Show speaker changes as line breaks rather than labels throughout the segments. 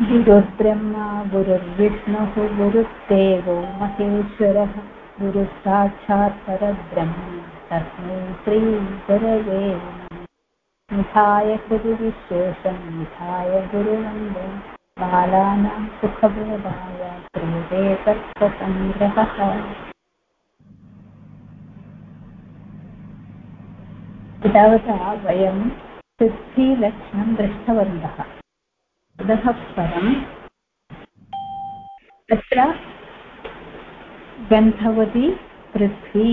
गुरुर्ब्रह्मा गुरुर्विष्णुः गुरुर्देवो महेश्वरः गुरुः साक्षात् परब्रह्म तस्मै श्रीगुरवे नमः। निधाय गुरुविशेषं निधाय गुरुवन्दं बालानां सुखबोधाय क्रियते तत्त्वसङ्ग्रहः। एतावता वयं सिद्धिलक्षणं दृष्टवन्तः। ततः परम् अत्र गन्धवती पृथ्वी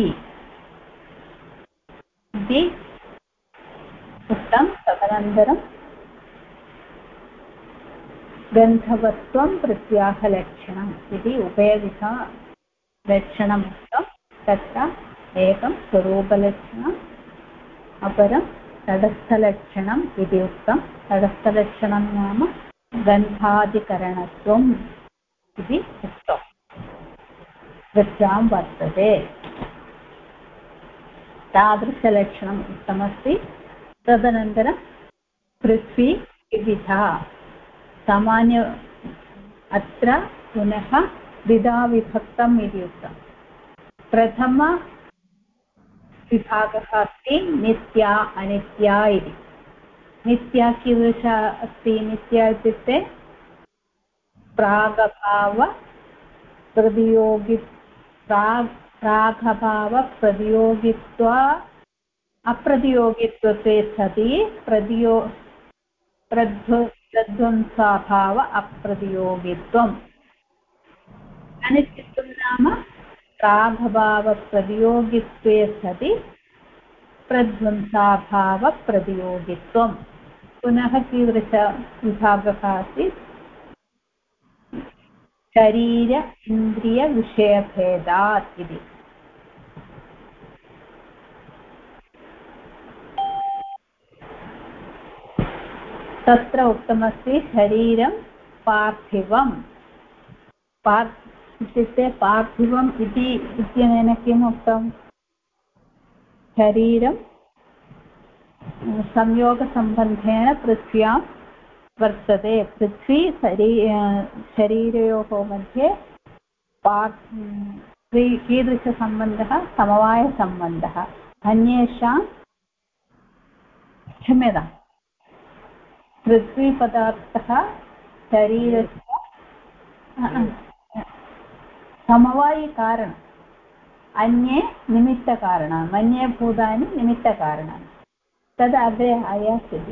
इति उक्तं। तदनन्तरं गन्धवत्वं पृथ्व्याः लक्षणम् इति उभयविधा लक्षणमुक्तं। तत्र एकं स्वरूपलक्षणम् अपरं तटस्थलक्षणम् इति उक्तं। तटस्थलक्षणं नाम गन्धाधिकरणत्वम् इति उक्तं। पृथ्व्यां वर्तते तादृशलक्षणम् उक्तमस्ति। तदनन्तरं पृथ्वी विविधा सामान्य अत्र पुनः द्विधा विभक्तम् इति उक्तं। प्रथमविभागः अस्ति नित्या अनित्या इति। नित्या कीदृशा अस्ति? नित्या इत्युक्ते प्रागभावप्रतियोगित्व अप्रतियोगित्वे सति प्रध्वंसाभाव अप्रतियोगित्वम्। अनित्यत्वं नाम प्रागभावप्रतियोगित्वे सति प्रध्वंसाभावप्रतियोगित्वम्। पुनः कीदृशविभागः अस्ति? शरीर इन्द्रियविषयभेदात् इति। तत्र उक्तमस्ति शरीरं पार्थिवम्। इत्युक्ते पार्थिवम् इत्यनेन किम् उक्तं? शरीरं संयोगसम्बन्धेन पृथ्व्यां वर्तते। पृथ्वी शरीरयोः मध्ये कीदृशसम्बन्धः? समवायसम्बन्धः। अन्येषां क्षम्यताम्, पृथ्वीपदार्थः शरीरस्य समवायिकारणम्, अन्ये निमित्तकारणानि, अन्ये भूतानि निमित्तकारणानि। तद् अग्रे आयास्यति।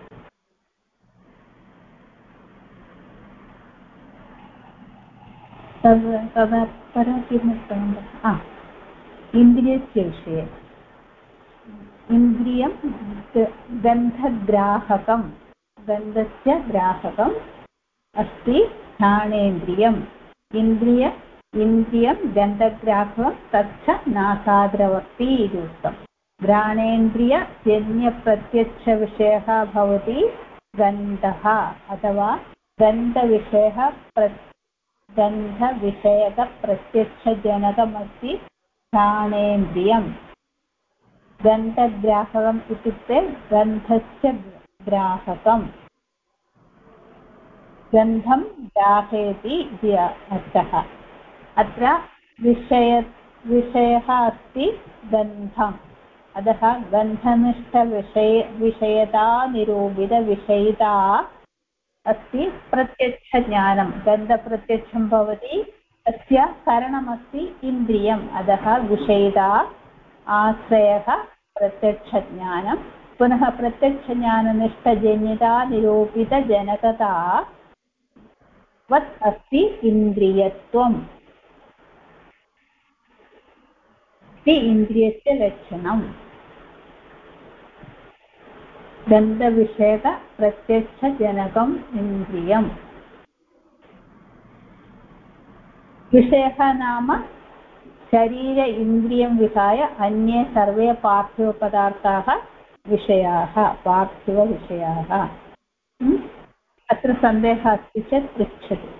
तदपरं किम् उक्तवन्तः? इन्द्रियस्य विषये। इन्द्रियं गन्धग्राहकं, गन्धस्य ग्राहकम् अस्ति घ्राणेन्द्रियम्। इन्द्रियं गन्धग्राहकं तच्च नासाग्रवर्ती इति उक्तं। घ्राणेन्द्रियजन्यप्रत्यक्षविषयः भवति गन्धः अथवा गन्धविषयकप्रत्यक्षजनकमस्ति घ्राणेन्द्रियम्। गन्धग्राहकम् इत्युक्ते गन्धस्य ग्राहकम्, गन्धं ग्राहयति इति अर्थः। अत्र विषयः अस्ति गन्धम्। अतः गन्धनिष्ठविषयता निरूपितविषयिता अस्ति प्रत्यक्षज्ञानं। गन्धप्रत्यक्षं भवति, तस्य कारणमस्ति इन्द्रियम्। अतः विषयिता आश्रयः प्रत्यक्षज्ञानं। पुनः प्रत्यक्षज्ञाननिष्ठजन्यता निरूपितजनकता वत् अस्ति इन्द्रियत्वम् इति इन्द्रियस्य लक्षणम्। गन्धविषयकप्रत्यक्षजनकम् इन्द्रियम्। विषयः नाम शरीर इन्द्रियं विहाय अन्ये सर्वे पार्थिवपदार्थाः विषयाः, पार्थिवविषयाः। अत्र सन्देहः अस्ति चेत् पृच्छतु।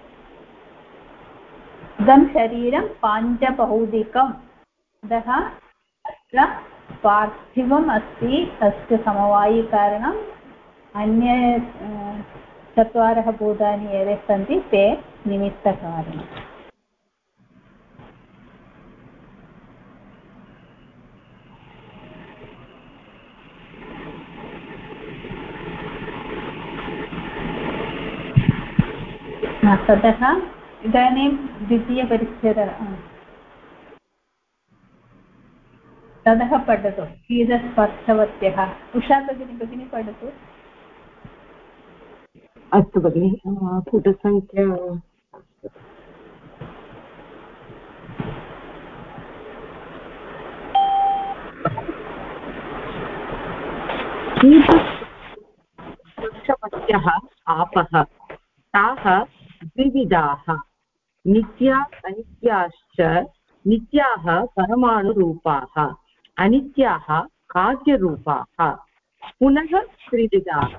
इदं शरीरं पाञ्चभौतिकम्। अतः अत्र पार्थिवम् अस्ति, तस्य समवायिकारणम् अन्य चत्वारः भूतानि ये सन्ति ते निमित्तकारणम्। ततः इदानीं द्वितीयपरिच्छेदः ततः पठतु शीतस्पर्शवत्यः। उषा भगिनी पठतु।
अस्तु भगिनि, पुटसङ्ख्या शीतस्पर्शवत्यः आपः ताः द्विविधाः नित्या अनित्याश्च। नित्याः परमाणुरूपाः, अनित्याः कार्यरूपाः। पुनः त्रिविधाः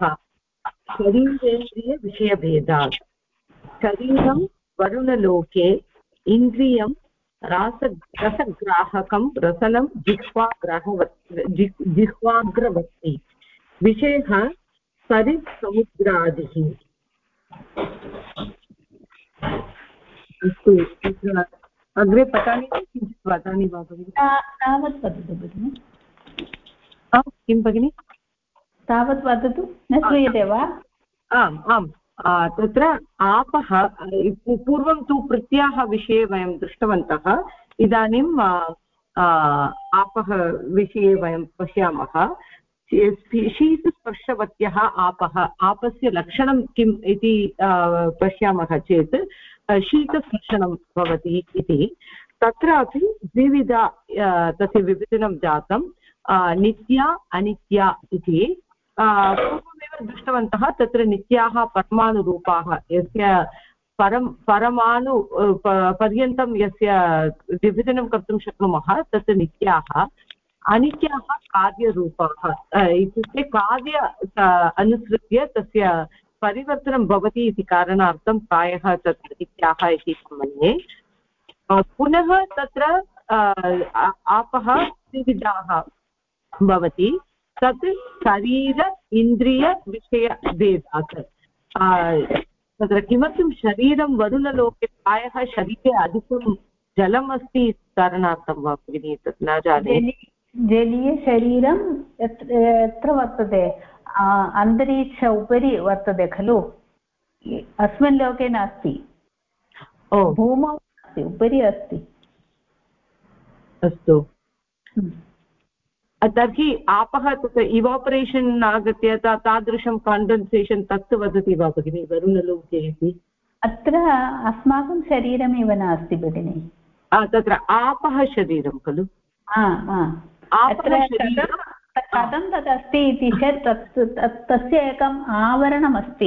शरीरेन्द्रियविषयभेदात्। शरीरं वरुणलोके, इन्द्रियं रसग्राहकं, रसनं जिह्वाग्रवर्ति, विषयः सरित्समुद्रादिः। अस्तु, अग्रे पठामि किञ्चित् वदामि वा भगिनि?
तावत् वदतु भगिनि।
किं भगिनि?
तावत् वदतु, न श्रूयते वा?
आम् आम्, तत्र आपः पूर्वं तु पृथ्व्याः विषये वयं दृष्टवन्तः। इदानीम् आपः विषये वयं पश्यामः। शीतस्पर्शवत्यः आपः, आपस्य लक्षणं किम् इति पश्यामः चेत् शीतस्पर्शनं भवति इति। तत्रापि द्विविधा तस्य विभजनं जातं, नित्या अनित्या इति। पूर्वमेव दृष्टवन्तः, तत्र नित्याः परमाणुरूपाः, यस्य परमाणु पर्यन्तं यस्य विभजनं कर्तुं शक्नुमः तत् नित्याः। अनित्याः कार्यरूपाः, इत्युक्ते कार्य अनुसृत्य तस्य परिवर्तनं भवति इति कारणार्थं प्रायः तत् नित्याः इति मन्ये। पुनः तत्र आपः त्रिविधाः भवति। तत् शरीर इन्द्रियविषयभेदात्। तत्र किमर्थं शरीरं वरुणलोके प्रायः शरीरे अधिकं जलम् अस्ति इति कारणार्थं वा भगिनि, तत् न जाने।
जलीयशरीरं यत्र वर्तते अन्तरिक्ष उपरि वर्तते खलु, अस्मिन् लोके नास्ति, भूमौ नास्ति, उपरि अस्ति।
अस्तु, तर्हि आपः तत्र इवापरेशन् आगत्य तादृशं कण्डेन्सेशन् तत् वदति वा भगिनि वरुणलोके इति?
अत्र अस्माकं शरीरमेव नास्ति भगिनि,
तत्र आपः शरीरं खलु।
कथं तदस्ति इति चेत् तस्य एकम् आवरणमस्ति।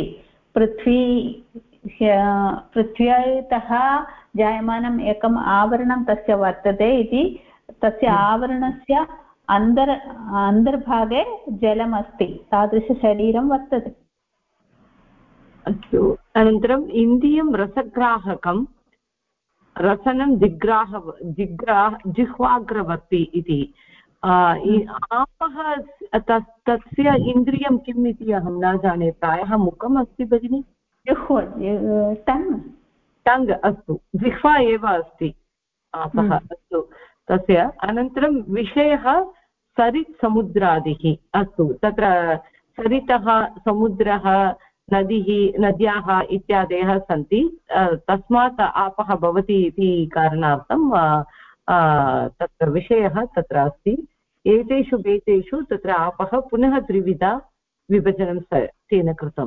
पृथ्व्यातः जायमानम् एकम् आवरणं तस्य वर्तते इति। तस्य आवरणस्य अन्तर्भागे जलमस्ति, तादृशशरीरं वर्तते।
अस्तु, अनन्तरम् इन्द्रियं रसग्राहकं, रसनं जिह्वाग्रवर्ति इति। आपः तस्य इन्द्रियं किम् इति अहं न जाने, प्रायः मुखम् अस्ति भगिनि। टङ्ग्, अस्तु, जिह्वा एव अस्ति आपः। अस्तु, तस्य अनन्तरं विषयः सरित् समुद्रादिः। अस्तु, तत्र सरितः समुद्रः नद्याः इत्यादयः सन्ति, तस्मात् आपः भवति इति कारणार्थं तत्र विषयः तत्र अस्ति। एतेषु भेदेषु तत्र आपः पुनः त्रिविधा विभजनं तेन कृतम्।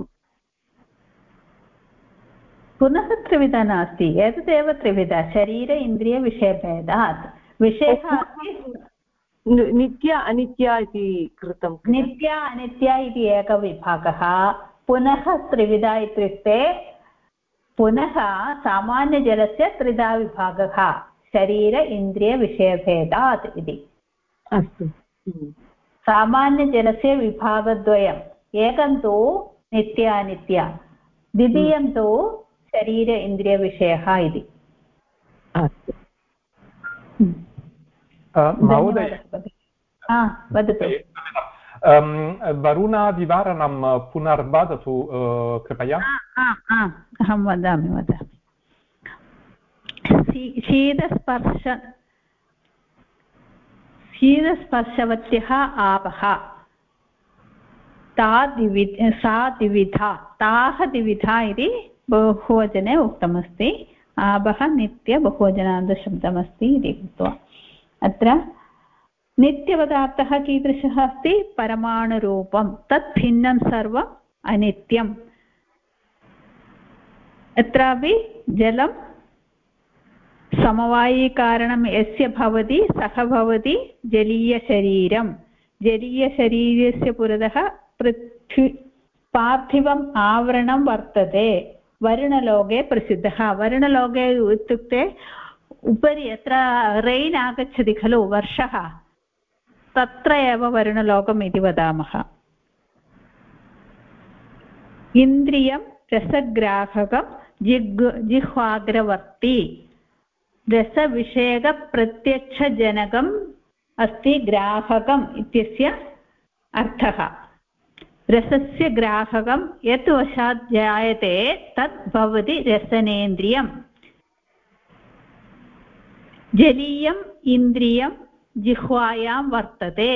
पुनः त्रिविधा नास्ति, एतदेव त्रिविधा, शरीर इन्द्रियविषयभेदात्। विषयः
नित्या अनित्या इति कृतं।
नित्या अनित्या इति एकविभागः। पुनः त्रिविधा इत्युक्ते पुनः सामान्यजलस्य त्रिधा विभागः, शरीर इन्द्रियविषयभेदात् इति।
अस्तु,
सामान्यजलस्य विभागद्वयम्, एकं तु नित्या अनित्या, द्वितीयं तु शरीर इन्द्रियविषयः इति।
अस्तु,
वदतु।
वरुणादिवारणं पुनर्वदतु कृपया।
अहं वदामि शीतस्पर्शवत्यः आपः सा द्विविधा ताः द्विविधा इति बहुवचने उक्तमस्ति। आपः नित्य बहुवचनान्तशब्दमस्ति इति कृत्वा अत्र नित्यपदार्थः कीदृशः अस्ति परमाणुरूपं तत् भिन्नं सर्वम् अनित्यम्। अत्रापि जलं समवायिकारणं यस्य भवति सः भवति जलीयशरीरं। जलीयशरीरस्य पुरतः पार्थिवम् आवरणं वर्तते। वर्णलोके प्रसिद्धः वर्णलोके इत्युक्ते उपरि यत्र रैन् आगच्छति खलु वर्षः तत्र एव वर्णलोकम् इति वदामः। इन्द्रियं रसग्राहकं जिह्वाग्रवर्ती रसविषयकप्रत्यक्षजनकम् अस्ति ग्राहकम् इत्यस्य अर्थः। रसस्य ग्राहकं यत् वशात् जायते तत् भवति रसनेन्द्रियम्। जलीयम् इन्द्रियं जिह्वायां वर्तते।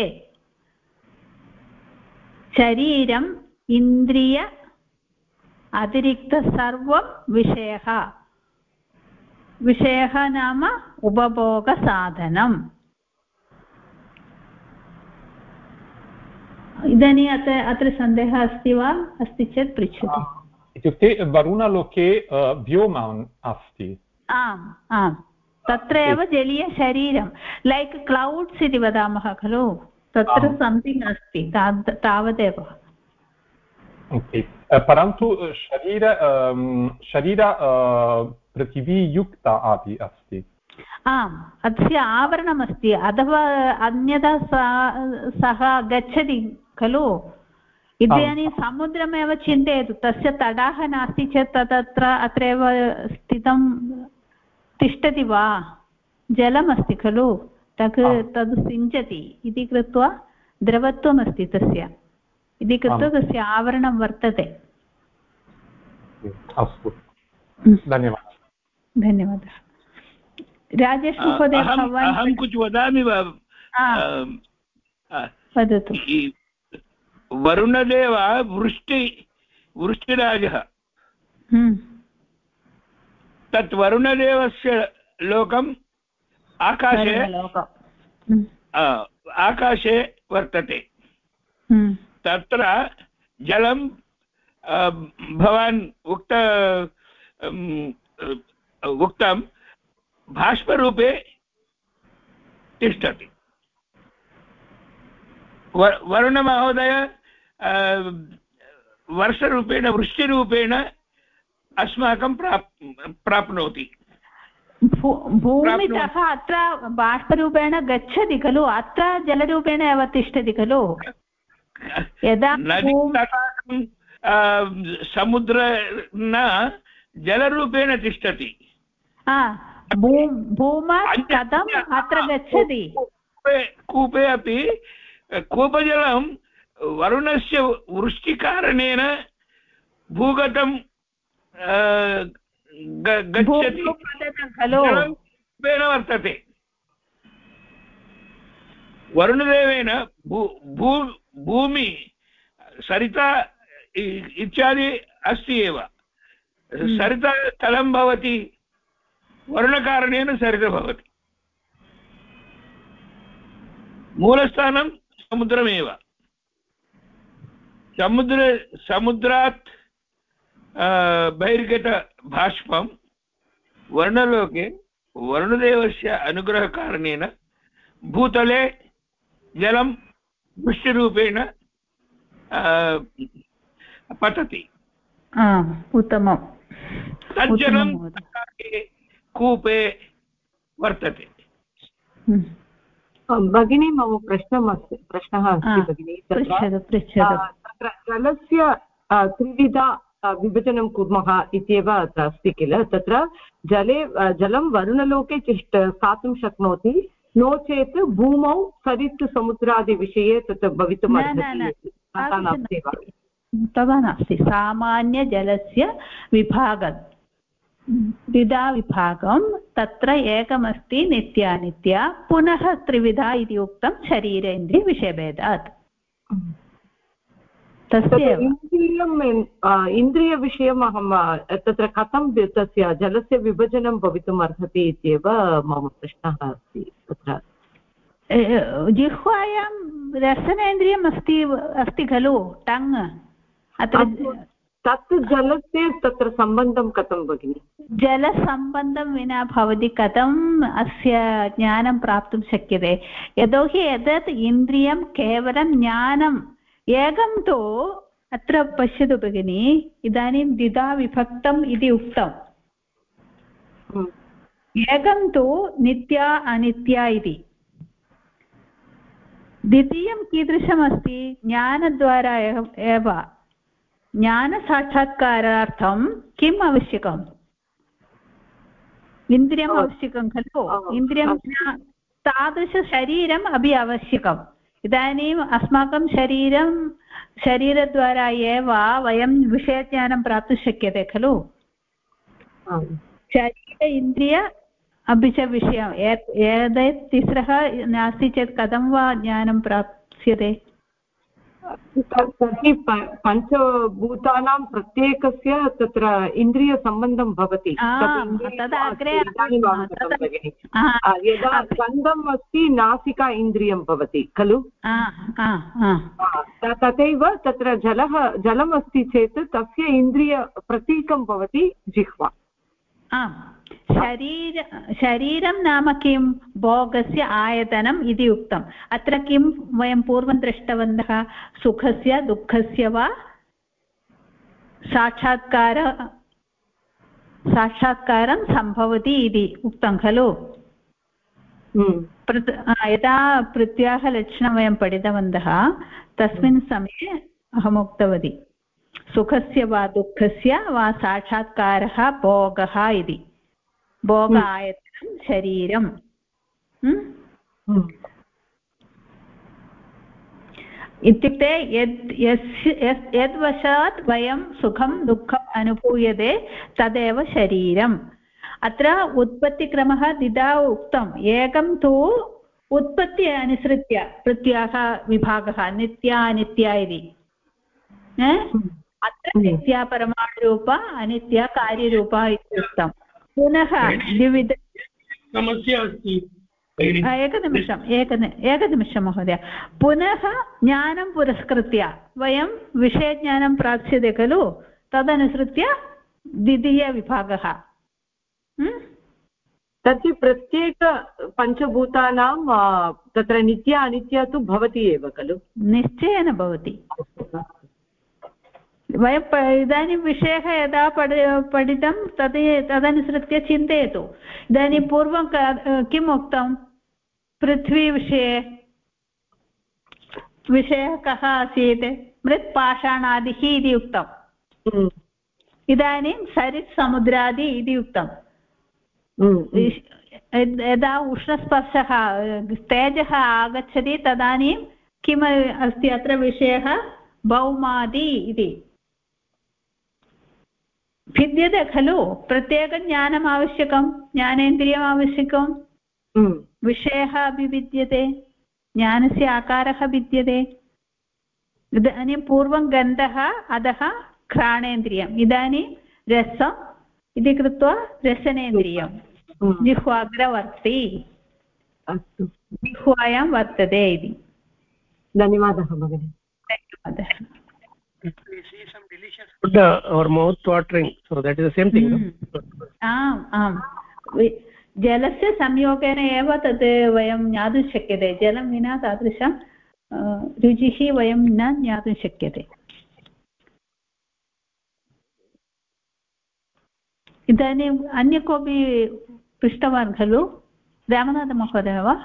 शरीरम् इन्द्रिय अतिरिक्त सर्वं विषयः नाम उपभोगसाधनम्। इदानीम् अत्र सन्देहः अस्ति वा? अस्ति चेत् पृच्छतु।
इत्युक्ते वरुणलोके व्योमन् अस्ति।
आम् आम् तत्र एव जलीयशरीरं लैक् क्लौड्स् इति वदामः खलु तत्र सम्थिङ्ग् अस्ति तावदेव।
परन्तु शरीर पृथिवीयुक्ता अपि अस्ति।
आम् अस्य आवरणमस्ति अथवा अन्यथा सः गच्छति खलु। इदानीं समुद्रमेव चिन्तयतु तस्य तडाः नास्ति चेत् तत्र अत्रैव तिष्ठति वा? जलमस्ति खलु तद् सिञ्चति इति कृत्वा द्रवत्वमस्ति तस्य इति कृत्वा तस्य आवरणं वर्तते।
अस्तु धन्यवादः।
राजेश महोदय
अहं कुछ वदामि वा?
वदतु।
वरुणदेव वृष्टिराजः। तत् वरुणदेवस्य लोकम् आकाशे वर्तते। तत्र जलं भवान् उक्तं भाष्परूपे तिष्ठति। वरुणमहोदय वर्षरूपेण वृष्टिरूपेण अस्माकं प्राप्नोति।
भूमितः अत्र बाष्परूपेण गच्छति खलु अत्र जलरूपेण एव तिष्ठति खलु। यदा
समुद्र न जलरूपेण तिष्ठति।
भूमात् कथम् अत्र गच्छति?
कूपे अपि कूपजलं वरुणस्य वृष्टिकारणेन भूगतं गच्छति
खलु
वर्तते। वरुणदेवेन भूमि सरिता इत्यादि अस्ति एव। सरिता कथं भवति? वर्णकारणेन सरिता भवति। मूलस्थानं समुद्रमेव। समुद्रात् बहिर्गत भाष्पं वर्णलोके वरुणदेवस्य अनुग्रहकारणेन भूतले जलं वृष्टिरूपेण पतति।
उत्तमं।
तज्जलं कूपे वर्तते।
भगिनी मम प्रश्नः अस्ति भगिनी। तत्र जलस्य त्रिविधा विभजनं कुर्मः इत्येव अत्र अस्ति किल। तत्र जलं वरुणलोके स्थातुं शक्नोति नो चेत् भूमौ सरित् समुद्रादिविषये तत् भवितुम् अर्हति तथा नास्ति वा?
तथा नास्ति। सामान्यजलस्य विभागः द्विधा विभागं तत्र एकमस्ति नित्यानित्या पुनः त्रिविधा इति उक्तं शरीरेन्द्रियविषयभेदात्। तस्यैव
इन्द्रियविषयम् अहं तत्र कथं तस्य जलस्य विभजनं भवितुम् अर्हति इत्येव मम प्रश्नः अस्ति। तत्र
जिह्वायां रसनेन्द्रियम् अस्ति खलु टङ् अत्र
तत् जलस्य तत्र सम्बन्धं कथं भगिनि?
जलसम्बन्धं विना भवती कथम् अस्य ज्ञानं प्राप्तुं शक्यते? यतोहि एतत् इन्द्रियं केवलं ज्ञानम् एकं तु अत्र पश्यतु भगिनि इदानीं द्विधा विभक्तम् इति उक्तम्। एकं तु नित्या अनित्या इति। द्वितीयं कीदृशमस्ति? ज्ञानद्वारा एव ज्ञानसाक्षात्कारार्थं किम् आवश्यकम्? इन्द्रियम् आवश्यकं खलु। इन्द्रियं तादृशशरीरम् अपि आवश्यकम्। इदानीम् अस्माकं शरीरद्वारा एव वयं विषयज्ञानं प्राप्तुं शक्यते खलु। शरीर इन्द्रिय अपि च विषयम् एतत् तिस्रः नास्ति चेत् कथं वा ज्ञानं प्राप्स्यते?
तर्हि पञ्चभूतानां प्रत्येकस्य तत्र इन्द्रियसम्बन्धं भवति।
तदा अग्रे
यदा गन्धम् अस्ति नासिका इन्द्रियं भवति खलु। तथैव तत्र जलम् अस्ति चेत् तस्य इन्द्रियप्रतीकं भवति जिह्वा।
शरीरं नाम किं? भोगस्य आयतनम् इति उक्तम्। अत्र किं वयं पूर्वं दृष्टवन्तः? सुखस्य दुःखस्य वा साक्षात्कारं सम्भवति इति उक्तं खलु। यदा पृथ्व्याः लक्षणं वयं पठितवन्तः तस्मिन् समये अहम् उक्तवती सुखस्य वा दुःखस्य वा साक्षात्कारः भोगः इति। भोग आयतनं शरीरम्। इत्युक्ते यद्वशात् वयं सुखं दुःखम् अनुभूयते तदेव शरीरम्। अत्र उत्पत्तिक्रमः द्विधा उक्तम्। एकं तु उत्पत्ति अनुसृत्य पृथ्व्याः विभागः नित्या अनित्या इति। अत्र नित्या परमाणुरूपा अनित्या कार्यरूपा इति उक्तम्। पुनः द्विविध
समस्या अस्ति।
एकनिमिषं महोदय। पुनः ज्ञानं पुरस्कृत्य वयं विषयज्ञानं प्राप्स्यते खलु। तदनुसृत्य द्वितीयविभागः।
तर्हि प्रत्येक पञ्चभूतानां तत्र नित्या अनित्या तु भवति एव खलु।
निश्चयेन भवति। वयं इदानीं विषयः यदा पठितं तदनुसृत्य चिन्तयतु। इदानीं पूर्वं किम् उक्तं? पृथ्वीविषये विषयः कः आसीत्? मृत्पाषाणादिः इति उक्तम्। इदानीं सरित् समुद्रादि इति उक्तम्। यदा उष्णस्पर्शः तेजः आगच्छति तदानीं किम् अस्ति अत्र विषयः? भौमादि इति भिद्यते खलु। प्रत्येकज्ञानम् आवश्यकं, ज्ञानेन्द्रियम् आवश्यकं, विषयः अपि विद्यते, ज्ञानस्य आकारः विद्यते। इदानीं पूर्वं गन्धः अधः घ्राणेन्द्रियम्, इदानीं रसम् इति कृत्वा रसनेन्द्रियं जिह्वाग्रवर्ति जिह्वायां वर्तते इति।
धन्यवादः भगिनि।
धन्यवादः।
Food our mouth watering, so that is the same thing.
आम् जलस्य संयोगेन एव तत् वयं ज्ञातुं शक्यते। जलं विना तादृशं रुचिः वयं न ज्ञातुं शक्यते। इदानीम् अन्य कोऽपि पृष्टवान् खलु? रामनाथमहोदय वा?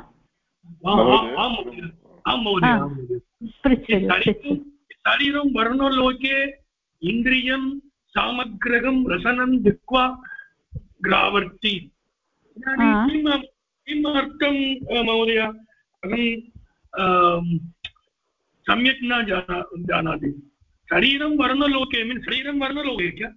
पृच्छतु।
शरीरं वर्णलोके इन्द्रियं सामग्रहं रसनं जिह्वा ग्रावर्ति। इदानीं किमर्थं महोदय अहं सम्यक् न जानाति शरीरं वर्णलोके मीन् शरीरं वर्णलोके क्या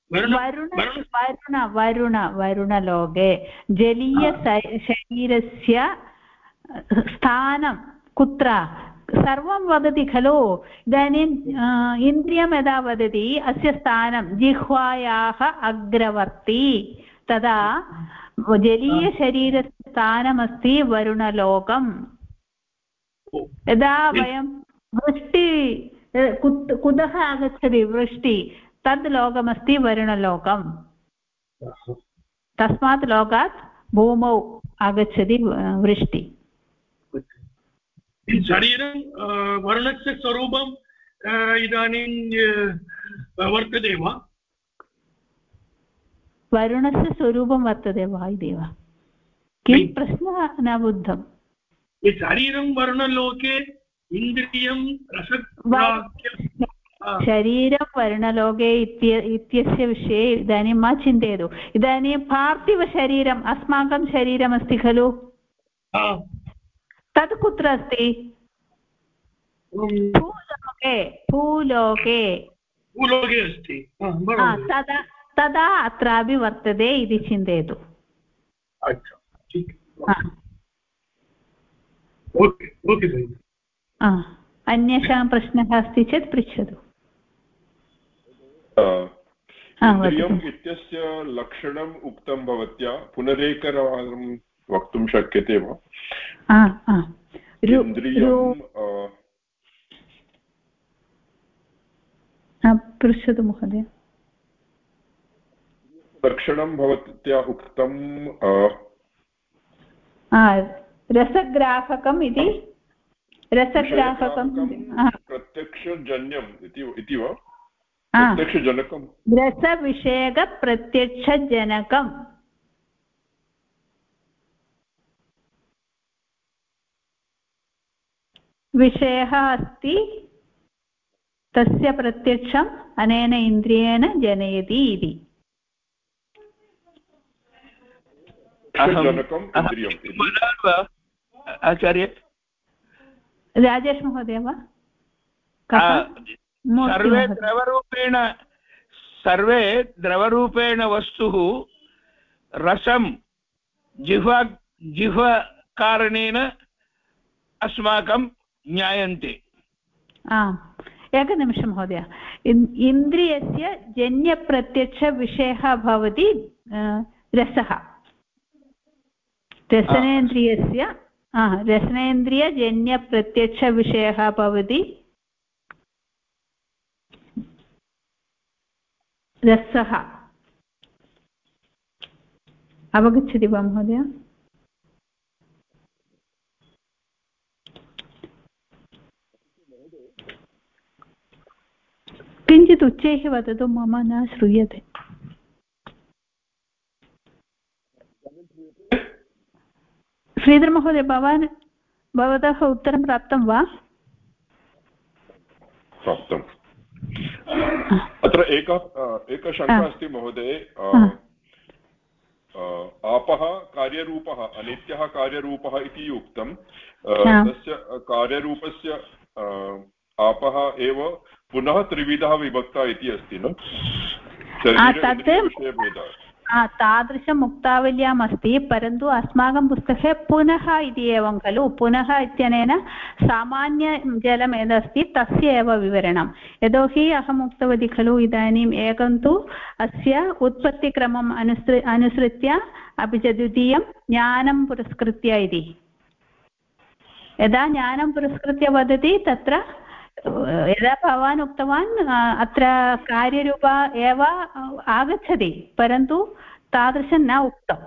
वरुणलोके जलीय शरीरस्य स्थानं कुत्र सर्वं वदति खलु इदानीम् इन्द्रियं यदा वदति अस्य स्थानं जिह्वायाः अग्रवर्ती तदा जलीयशरीरस्य स्थानमस्ति वरुणलोकम् यदा वयं वृष्टि कुतः आगच्छति वृष्टि तद् लोकमस्ति वरुणलोकम् तस्मात् लोकात् भूमौ आगच्छति वृष्टि
शरीरं वर्णस्य स्वरूपम् इदानीं वर्तते वा
वरुणस्य स्वरूपं वर्तते वा इत्येव किं प्रश्नः न बुद्धम्
शरीरं वर्णलोके इन्द्रियं
शरीरं वर्णलोके इत्यस्य विषये इदानीं मा चिन्तयतु इदानीं पार्थिवशरीरम् अस्माकं शरीरमस्ति खलु तत् कुत्र अस्ति भूलोके
अस्ति
तदा अत्रापि वर्तते इति चिन्तयतु अन्येषां प्रश्नः अस्ति चेत् पृच्छतु
इन्द्रियम् इत्यस्य लक्षणम् उक्तं भवत्या पुनरेकवारं वक्तुं शक्यते वा
पृच्छतु महोदय
लक्षणं भवत्या उक्तं
रसग्राहकम् इति रसग्राहकं
प्रत्यक्षजन्यम् इति वा प्रत्यक्षजनकं
रसविषयकप्रत्यक्षजनकम् विषयः अस्ति तस्य प्रत्यक्षम् अनेन इन्द्रियेण जनयति इति
आचार्य
राजेश महोदय वा
सर्वे द्रवरूपेण वस्तुः रसं जिह्वाकारणेन अस्माकं ज्ञायन्ते
एकनिमिषं महोदय इन्द्रियस्य जन्यप्रत्यक्षविषयः भवति रसः रसनेन्द्रियजन्यप्रत्यक्षविषयः भवति रसः अवगच्छति वा महोदय किञ्चित् उच्चैः वदतु मम न श्रूयते श्रीधर महोदय भवतः उत्तरं प्राप्तं वा
प्राप्तम् अत्र एका शङ्का अस्ति महोदय आपः कार्यरूपः अनित्यः कार्यरूपः इति उक्तं तस्य कार्यरूपस्य आपः एव पुनः त्रिविधः विभक्ता इति अस्ति न
तादृशम् मुक्तावल्याम् अस्ति परन्तु अस्माकं पुस्तके पुनः इति एवं खलु पुनः इत्यनेन सामान्यजलम् यदस्ति तस्य एव विवरणं यतोहि अहम् उक्तवती खलु इदानीम् एकं तु अस्य उत्पत्तिक्रमम् अनुसृत्य अपि च द्वितीयं ज्ञानं पुरस्कृत्य इति यदा ज्ञानं पुरस्कृत्य वदति तत्र यदा भवान् उक्तवान् अत्र कार्यरूप एव आगच्छति परन्तु तादृशं न उक्तं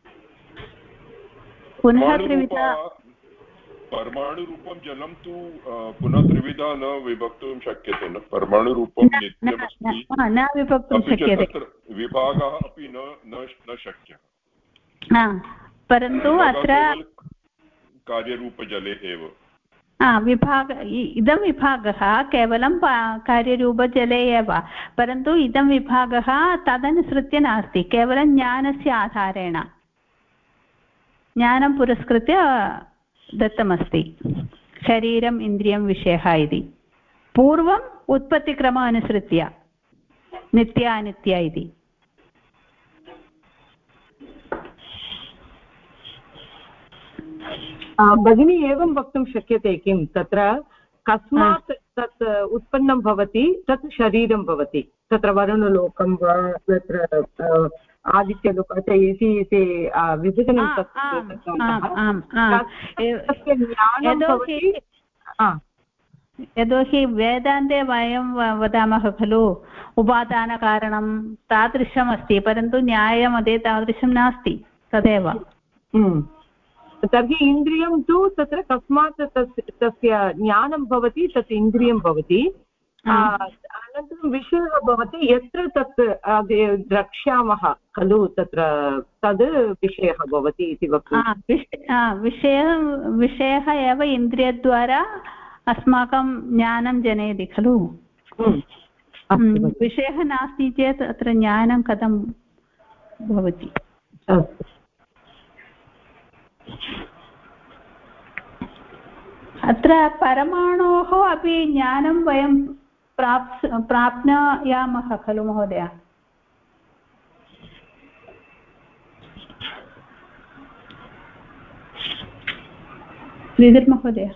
पुनः त्रिविधा
परमाणुरूपं जलं तु पुनः त्रिविधा न विभक्तुं शक्यते न परमाणुरूपं नित्यमस्ति
न विभक्तुं शक्यते
विभागः अपि न शक्यः
परन्तु अत्र
कार्यरूपजले एव
इदं विभागः केवलं कार्यरूपजले एव परन्तु इदं विभागः तदनुसृत्य नास्ति केवलं ज्ञानस्य आधारेण ज्ञानं पुरस्कृत्य दत्तमस्ति शरीरम् इन्द्रियं विषयः इति पूर्वम् उत्पत्तिक्रमम् अनुसृत्य नित्य अनित्य इति
भगिनी एवं वक्तुं शक्यते किं तत्र कस्मात् तत् उत्पन्नं भवति तत् शरीरं भवति तत्र वरुणलोकं वा तत्र आदित्यलोक इति विभजनं
यतोहि वेदान्ते वयं वदामः खलु उपादानकारणं तादृशमस्ति परन्तु न्यायमध्ये तादृशं नास्ति तदेव
तर्हि इन्द्रियं तु तत्र कस्मात् तस्य ज्ञानं भवति तत् इन्द्रियं भवति अनन्तरं विषयः भवति यत्र तत् द्रक्ष्यामः खलु तत्र तद् विषयः भवति इति वक्तुं
विषयः एव इन्द्रियद्वारा अस्माकं ज्ञानं जनयति खलु विषयः नास्ति चेत् अत्र ज्ञानं कथं भवति अत्र परमाणोः अपि ज्ञानं वयं प्राप्नुयामः खलु महोदय श्रीधर महोदय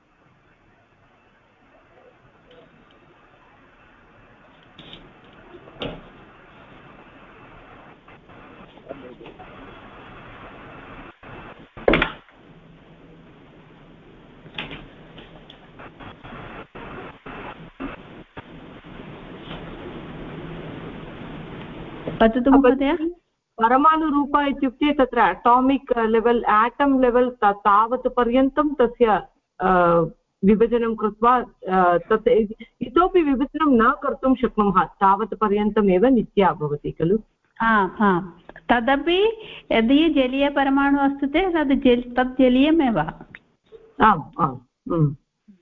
वदतु महोदय
परमाणुरूप इत्युक्ते तत्र अटामिक् लेवल् आटम् लेवल् तावत् पर्यन्तं तस्य विभजनं कृत्वा तत् इतोपि विभजनं न कर्तुं शक्नुमः तावत् पर्यन्तमेव नित्या भवति खलु
तदपि यदि जलीयपरमाणु अस्ति चेत् तत् जलीयमेव
आम् आम्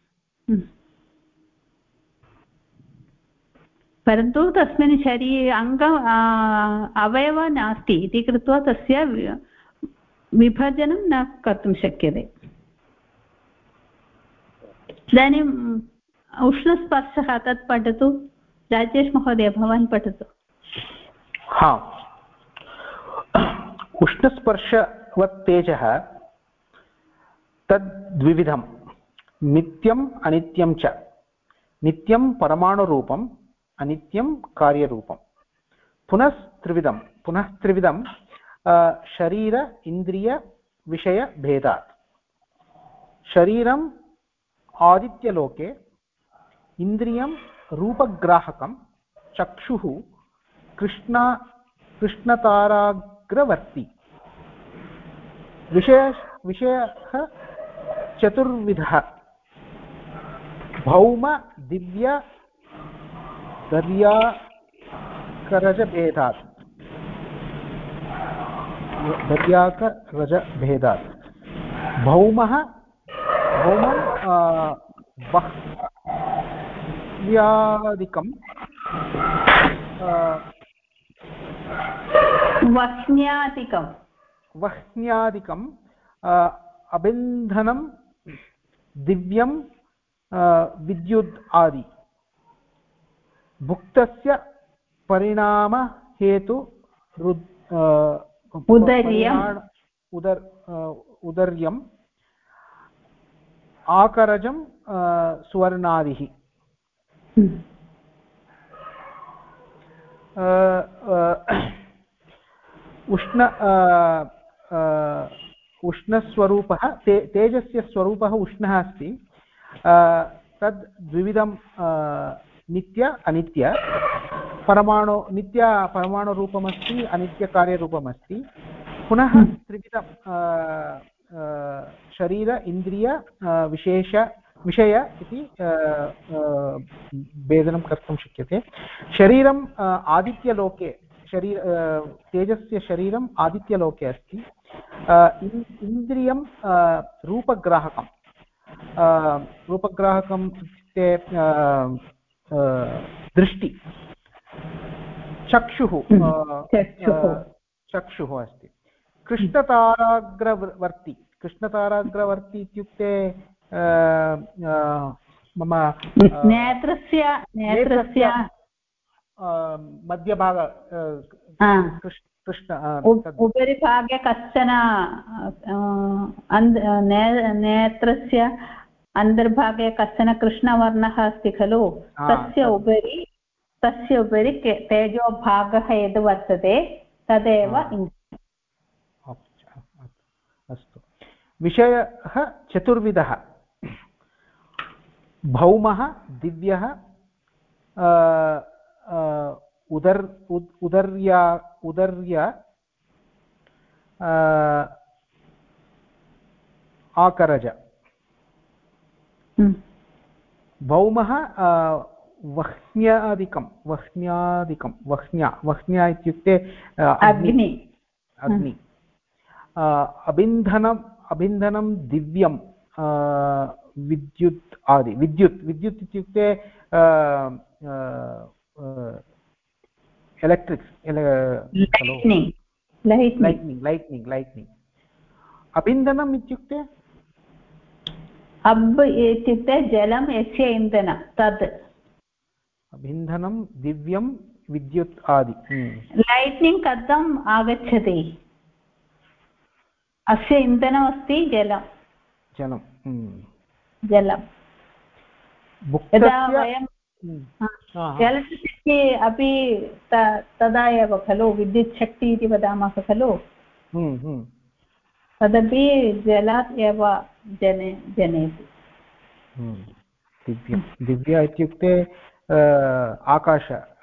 परन्तु तस्मिन् शरीरे अवयवः नास्ति इति कृत्वा तस्य विभजनं न कर्तुं शक्यते इदानीम् उष्णस्पर्शः तत् पठतु राजेश महोदय भवान् पठतु
हा उष्णस्पर्शवत् तेजः तद्विविधं नित्यम् अनित्यं च नित्यं परमाणुरूपम् अनित्यं कार्यरूपं पुनः त्रिविधं शरीर इन्द्रिय विषय भेदात् शरीरम् आदित्यलोके इन्द्रियं रूपग्राहकं चक्षुः कृष्णताराग्रवर्ती विषयः चतुर्विधः भौम दिव्य दर्याकरजभेदात् भौमं वह्न्यादिकम् अबिन्धनं दिव्यं विद्युत् आदि भुक्तस्य परिणामहेतु उदर्यम् आकरजं सुवर्णादिः उष्णस्वरूपः तेजस्य स्वरूपः उष्णः अस्ति तद् द्विविधं नित्य अनित्य नित्य परमाणुरूपमस्ति अनित्यकार्यरूपमस्ति पुनः त्रिविधं शरीर इन्द्रिय विषय इति भेदनं कर्तुं शक्यते शरीरम् आदित्यलोके तेजस्य शरीरम् आदित्यलोके अस्ति इन्द्रियं रूपग्राहकम् इत्युक्ते दृष्टि चक्षुः अस्ति कृष्णताराग्रवर्ती कृष्णताराग्रवर्ती इत्युक्ते मम
नेत्रस्य
मध्यभाग कृष्ण
उपरि भागे कश्चन नेत्रस्य अन्तर्भागे कश्चन कृष्णवर्णः अस्ति खलु तस्य उपरि तेजोभागः यद् वर्तते तदेव
अस्तु विषयः चतुर्विधः भौमः दिव्यः उदर्य आकरज भौमः वह्न्या इत्युक्ते अग्नि अबिन्धनं दिव्यं विद्युत् आदि विद्युत् इत्युक्ते एलेक्ट्रिक्स् लैट्निङ्ग् अबिन्धनम् इत्युक्ते
अब् इत्युक्ते जलं यस्य इन्धनं तत्
अबिन्धनं दिव्यं विद्युत् आदि
लैट्निङ्ग् कथम् आगच्छति अस्य इन्धनमस्ति जलं यदा वयं एलेक्ट्रिसिटि अपि तदा एव खलु विद्युत् शक्ति इति वदामः खलु तदपि जलात् एव जनयति
दिव्य इत्युक्ते आकाश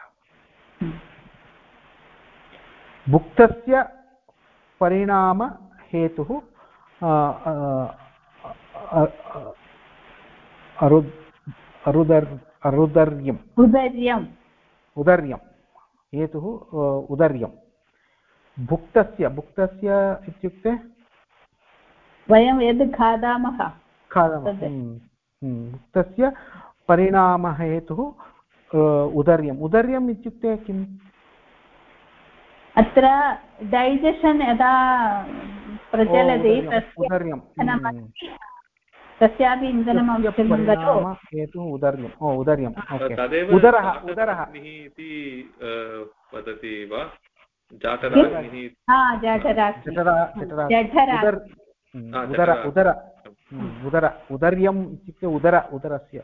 भुक्तस्य परिणामहेतुः उदर्यं हेतुः उदर्यं भुक्तस्य इत्युक्ते
वयं यद् खादामः
भुक्तस्य परिणामहेतुः उदर्यम् इत्युक्ते किम्
अत्र डैजेशन् यदा प्रचलति तस्यापि इन्धनम् आवश्यकं खलु
हेतुः उदर्यम्
उदरः इति वदति वा
उदर्यम् इत्युक्ते उदरस्य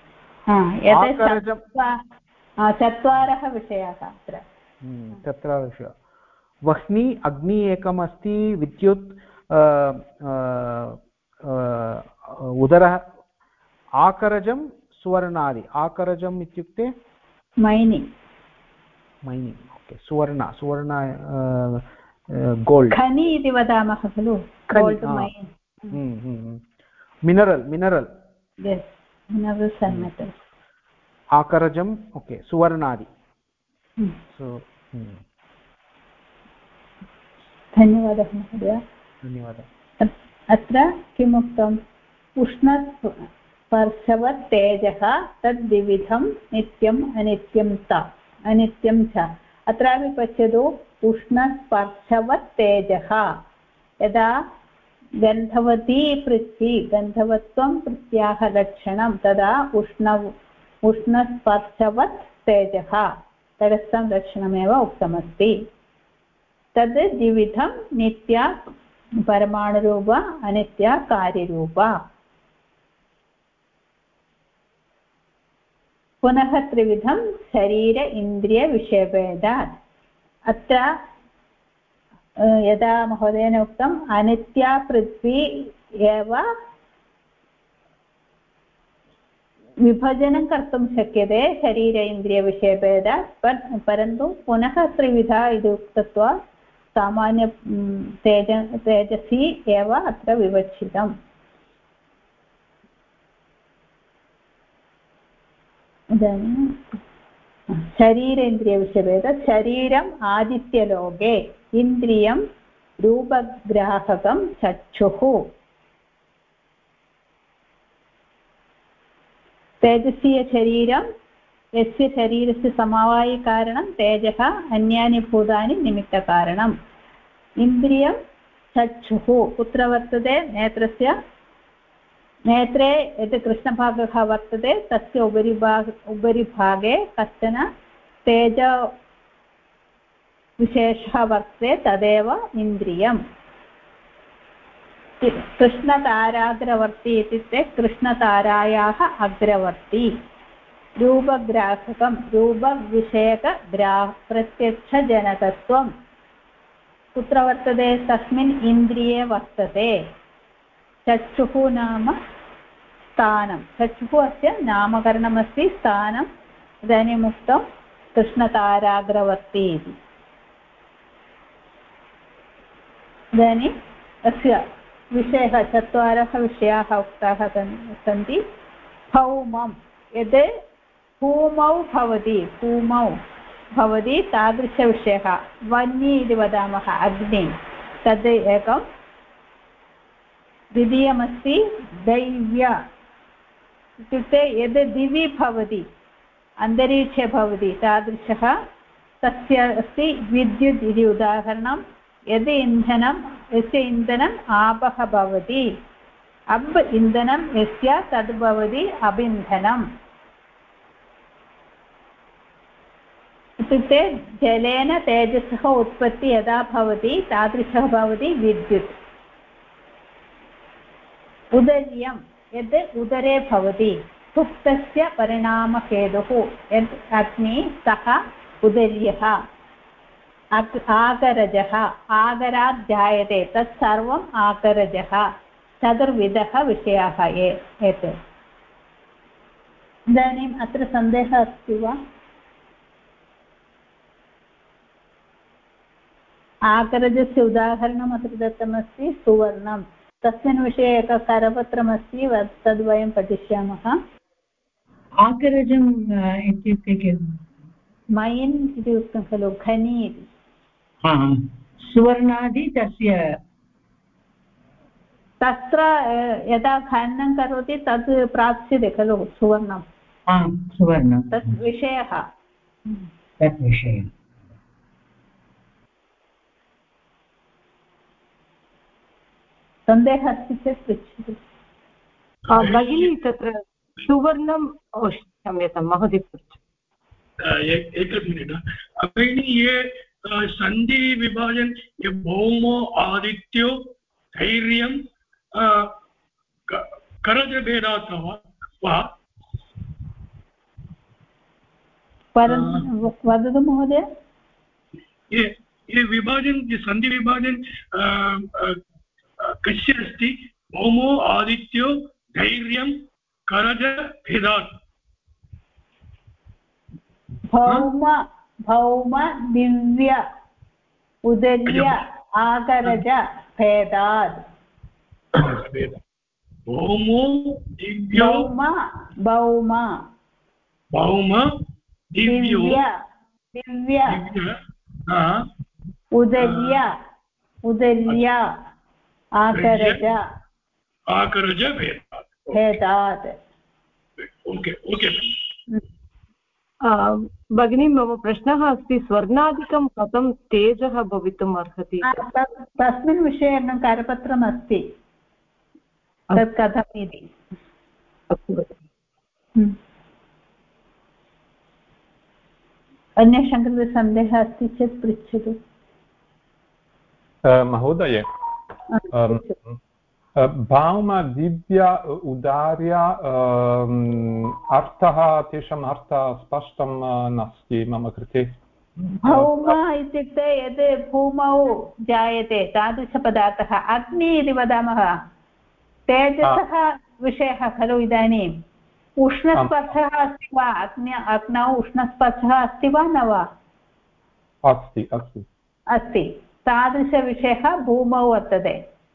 चत्वारः विषयाः अत्र
तत्र विषयः वह्नि अग्नि एकम् अस्ति विद्युत् उदरः आकरजं सुवर्णादि आकरजम् इत्युक्ते
मैनिङ्ग्
ओके सुवर्ण गोल्ड्
खनि इति वदामः खलु
मिनरल् आकरजम् ओके सुवर्णादि
धन्यवादः महोदय अत्र किमुक्तम् उष्णस्पर्शवत् तेजः तद्विविधं नित्यम् अनित्यं च अत्रापि पश्यतु उष्णस्पर्शवत् तेजः यदा गन्धवती पृथ्वी गन्धवत्वं पृथ्व्याः लक्षणं तदा उष्णस्पर्शवत् तेजः तटस्थं लक्षणमेव उक्तमस्ति तद् द्विविधं नित्या परमाणुरूप अनित्या कार्यरूप पुनः त्रिविधं शरीर इन्द्रियविषयभेदात् अत्र यदा महोदयेन उक्तम् अनित्या पृथ्वी एव विभजनं कर्तुं शक्यते शरीर इन्द्रियविषयभेदात् परन्तु पुनः त्रिविधा इति उक्त्वा सामान्य तेजसी एव अत्र विवक्षितम् इदानीं शरीरेन्द्रियविषयभेदः शरीरम् आदित्यलोके इन्द्रियं रूपग्राहकं चक्षुः तेजसीयशरीरं यस्य शरीरस्य समवायिकारणं तेजः अन्यानि भूतानि निमित्तकारणम् इन्द्रियं चक्षुः कुत्र वर्तते नेत्रस्य नेत्रे यत् कृष्णभागः वर्तते तस्य उपरि भागे कश्चन तेजविशेषः वर्तते तदेव इन्द्रियम् कृष्णताराग्रवर्ती इत्युक्ते कृष्णतारायाः अग्रवर्ती रूपग्राहकं रूपविषयकप्रत्यक्षजनकत्वं कुत्र वर्तते तस्मिन् इन्द्रिये वर्तते चक्षुः नाम स्थानं चक्षुः अस्य नामकरणमस्ति स्थानम् इदानीमुक्तं कृष्णताराग्रवर्ती इति इदानीम् अस्य विषयः चत्वारः विषयाः उक्ताः सन्ति भौमं यद् भूमौ भवति तादृशविषयः वह्नि इति वदामः अग्नि तद् एकं द्वितीयमस्ति दैव्य इत्युक्ते यद् दिवि भवति अन्तरिक्षे भवति तादृशः तस्य अस्ति विद्युत् इति उदाहरणं यद् यस्य इन्धनम् आपः भवति अब् इन्धनं यस्य तद् भवति अबिन्धनम् इत्युक्ते जलेन तेजसः उत्पत्ति यदा भवति तादृशः भवति विद्युत् उदर्यं यद् उदरे भवति सुप्तस्य परिणामहेतुः यद् अग्नि सः उदर्यः आकरजः आकरात् जायते तत्सर्वम् आकरजः चतुर्विधः विषयाः एते इदानीम् अत्र सन्देहः अस्ति वा आकरजस्य उदाहरणम् अत्र दत्तमस्ति सुवर्णं तस्मिन् विषये एकं करपत्रमस्ति तद् वयं पठिष्यामः
आकरजम् इत्युक्ते किं
मैन् इति उक्तं खलु खनि इति
सुवर्णादि तस्य
तत्र यदा खननं करोति तद् प्राप्स्यते खलु सुवर्णं
सुवर्णं
तत् विषयः
तत् विषयः
सन्देहः अस्ति चेत् पृच्छतु
भगिनी तत्र सुवर्णं क्षम्यतां महोदय
एकं मिनिट् भगिनी ये सन्धि विभाजन ये भौमो आदित्यो धैर्यं करजभेदात् वा
वदतु महोदय
ये विभाजन ये सन्धि विभाजन कस्य अस्ति भौमो आदित्यो धैर्यं करजभेदात्
भौम दिव्य उदर्य आकरज भेदात्
भौमो दिव्यो भौम दिव्य
उदर्य आकरज भेदात्
ओके ओके
भगिनी मम प्रश्नः अस्ति स्वर्णादिकं कथं तेजः भवितुम् अर्हति
तस्मिन् विषये एकं करपत्रम् अस्ति तत् कथम् इति अन्येषां कृते सन्देहः अस्ति चेत् पृच्छतु
महोदय भौम दिव्य उदार्य अर्थः तेषाम् अर्थः स्पष्टं नास्ति मम कृते
भौम इत्युक्ते यद् भूमौ जायते तादृशपदार्थः अग्नि इति वदामः तेजसः विषयः खलु इदानीम् उष्णस्पर्शः अस्ति वा अग्नौ उष्णस्पर्शः अस्ति वा न वा अस्ति तादृशविषयः भूमौ वर्तते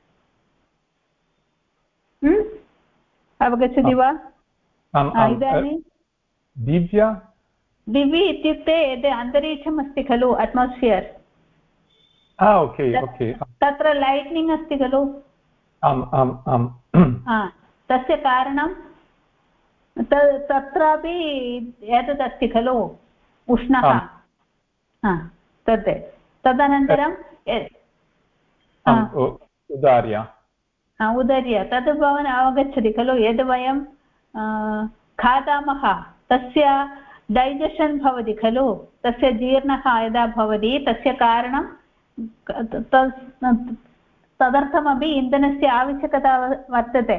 अवगच्छति वा इदानीं दिवि इत्युक्ते यद् अन्तरिक्षम् अस्ति खलु अट्मास्फियर् तत्र लैट्निङ्ग् अस्ति खलु तस्य कारणं तत्रापि एतदस्ति खलु उष्णः तद् तदनन्तरं
उदार्य
उदर्य तद् भवान् अवगच्छति खलु यद् वयं खादामः तस्य डैजेशन् भवति खलु तस्य जीर्णः यदा भवति तस्य कारणं तदर्थमपि इन्धनस्य आवश्यकता वर्तते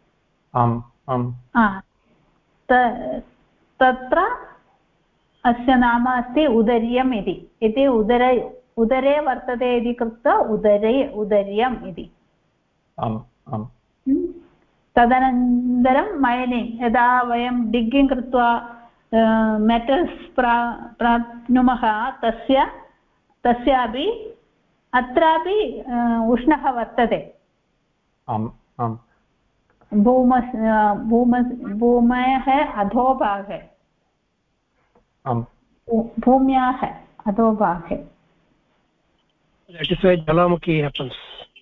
तत्र अस्य नाम अस्ति उदर्यम् इति उदरे वर्तते इति कृत्वा उदर्यम् इति तदनन्तरं मैनिङ्ग् यदा वयं डिग्गिङ्ग् कृत्वा मेटल्स् प्राप्नुमः तस्यापि अत्रापि उष्णः वर्तते भूमेः अधोभागे भूम्याः अधोभागे
that is why jalamukhi happens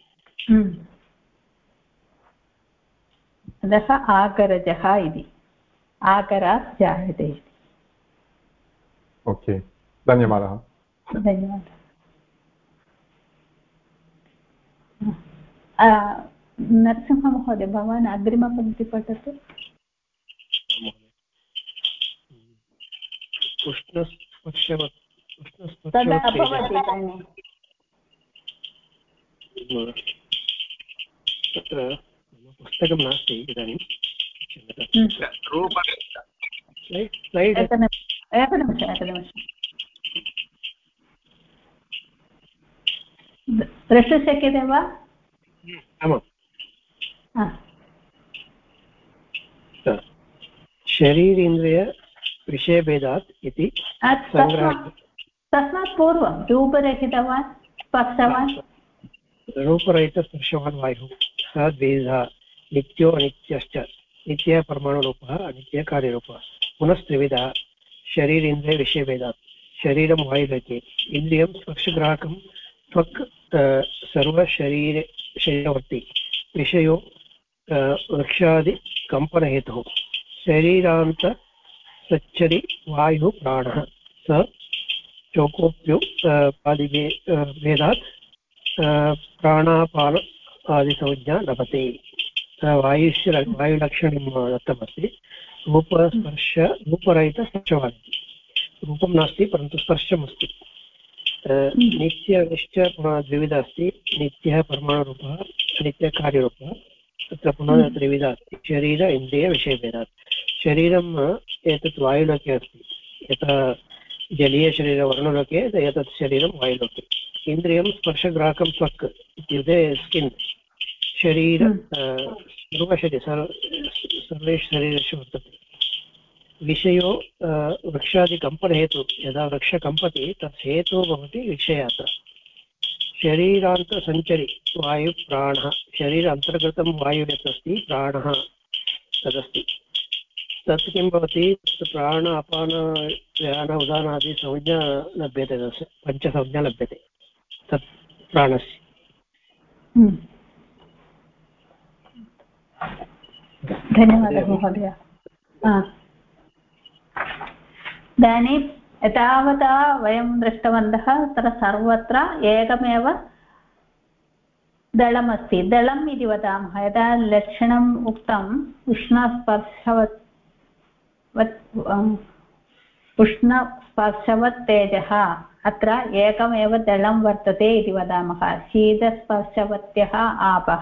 अतः आकरजः इति आकरात् जायते
ओके धन्यवादः
नरसिंहमहोदय भवान् अग्रिमपङ्क्ति पठतु तदा अभवत् इदानीं
तत्र पुस्तकं नास्ति इदानीं
एकनिमिषं द्रष्टुं शक्यते वा
शरीरेन्द्रिय विषयभेदात् इति
तस्मात् पूर्वं रूपरहितवान् स्पर्शवान्
रूपरहितस्पर्शवान् वायुः सः द्विधा नित्यो अनित्यश्च नित्यः परमाणुरूपः अनित्यः कार्यरूपः पुनस्त्रिविधः शरीरेन्द्रियविषयभेदात् शरीरं वायुलोके इन्द्रियं स्पर्शग्राहकं त्वक् सर्वशरीरवर्ति विषयो वृक्षादिकम्पनहेतुः शरीरान्त सच्चरि वायुः प्राणः स चोकोप्युपादिभेदात् प्राणापान आदिसंज्ञा लभते वायुलक्षणं दत्तमस्ति रूपरहितस्पर्शवान् रूपं नास्ति परन्तु स्पर्शमस्ति नित्यनिश्च पुनः द्विविध अस्ति नित्यः परमाणुरूपः अनित्यः कार्यरूपः तत्र पुनः त्रिविधः अस्ति शरीर इन्द्रियविषयभेदात् शरीरम् एतत् वायुलोके अस्ति यथा जलीयशरीरवर्णलोके एतत् शरीरं वायुलोके इन्द्रियं स्पर्शग्राहकं त्वक् इत्युक्ते स्किन् शरीर सर्वेषु शरीरेषु वर्तते विषयो वृक्षादिकम्पनहेतु यदा वृक्ष कम्पति तत् हेतुः भवति विषयात्र शरीरान्तसञ्चरि वायुप्राणः शरीर अन्तर्गतं वायुः यत् अस्ति प्राणः तदस्ति तत् किं भवति प्राण अपान व्यान उदानादि संज्ञा लभ्यते तस्य पञ्चसंज्ञा लभ्यते तत् प्राणस्य
धन्यवादः महोदय इदानीं तावता वयं दृष्टवन्तः तत्र सर्वत्र एकमेव दलमस्ति दलम् इति वदामः यदा लक्षणम् उक्तम् उष्णस्पर्शवत् तेजः अत्र एकमेव दलं वर्तते इति वदामः शीतस्पर्शवत्यः आपः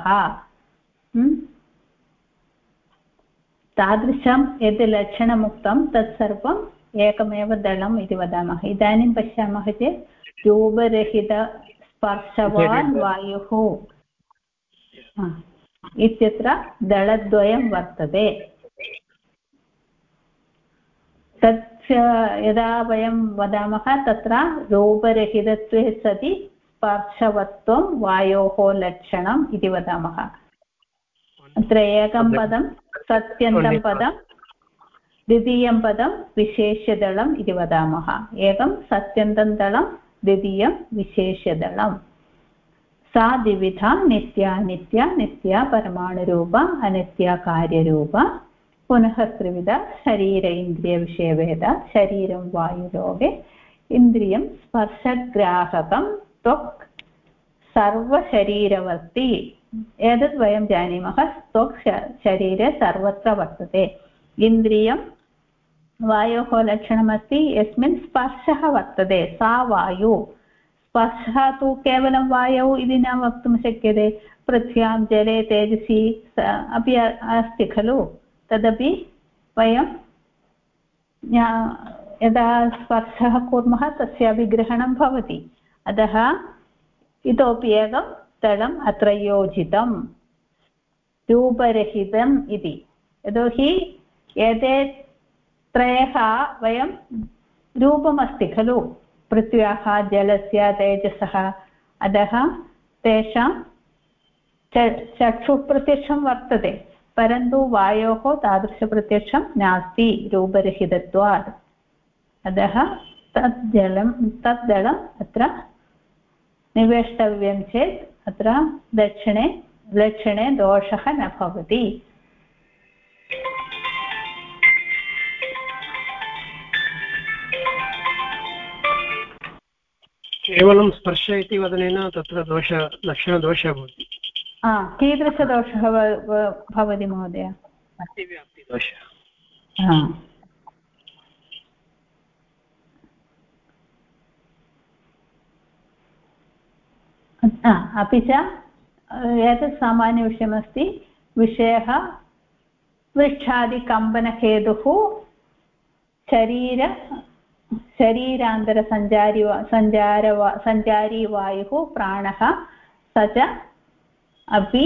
तादृशं यद् लक्षणमुक्तं तत्सर्वम् एकमेव दलम् इति वदामः इदानीं पश्यामः चेत् रूपरहितस्पर्शवान् वायुः इत्यत्र दलद्वयं वर्तते तस्य यदा वयं वदामः तत्र रूपरहितत्वे सति स्पर्शवत्वं वायोः लक्षणम् इति वदामः अत्र एकं पदं सत्यन्तं पदं द्वितीयं पदं विशेष्यदलम् इति वदामः एकं सत्यन्तं दलं द्वितीयं विशेष्यदलं सा द्विविधा नित्या नित्या परमाणुरूपा अनित्या कार्यरूपा पुनः त्रिविधा शरीर इन्द्रियविषयभेदात् शरीरं वायुलोके इन्द्रियं स्पर्शग्राहकं त्वक् सर्वशरीरवर्ती एतद् वयं जानीमः त्वक् शरीरे सर्वत्र वर्तते इन्द्रियं वायोः लक्षणमस्ति यस्मिन् स्पर्शः वर्तते सा वायु स्पर्शः तु केवलं वायौ इति न वक्तुं शक्यते पृथ्व्यां जले तेजसि अपि अस्ति खलु तदपि वयं यदा स्पर्शः कुर्मः तस्यापि ग्रहणं भवति अतः इतोपि एकं तलम् अत्र योजितं रूपरहितम् इति यतोहि एते त्रयः वयं रूपमस्ति खलु पृथ्व्याः जलस्य तेजसः अतः तेषां चक्षुः प्रत्यक्षं वर्तते परन्तु वायोः तादृशप्रत्यक्षं नास्ति रूपरहितत्वात् अतः तद्दलम् अत्र निवेष्टव्यं चेत् अत्र लक्षणे दोषः न भवति
केवलं स्पर्श इति वदनेन तत्र लक्षणदोषः भवति
कीदृशदोषः भवति महोदय
अतिव्याप्तिदोषः
अपि च एतत् सामान्यविषयमस्ति विषयः वृक्षादिकम्पनहेतुः शरीरान्तरसञ्चारी वायुः प्राणः स च अपि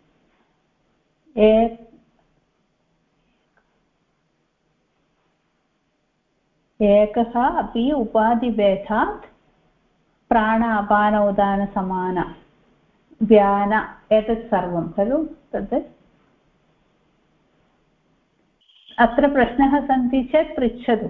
एकः अपि उपाधिभेदात् प्राण अपान उदान समान व्यान एतत् सर्वं खलु तद् अत्र प्रश्नः सन्ति चेत् पृच्छतु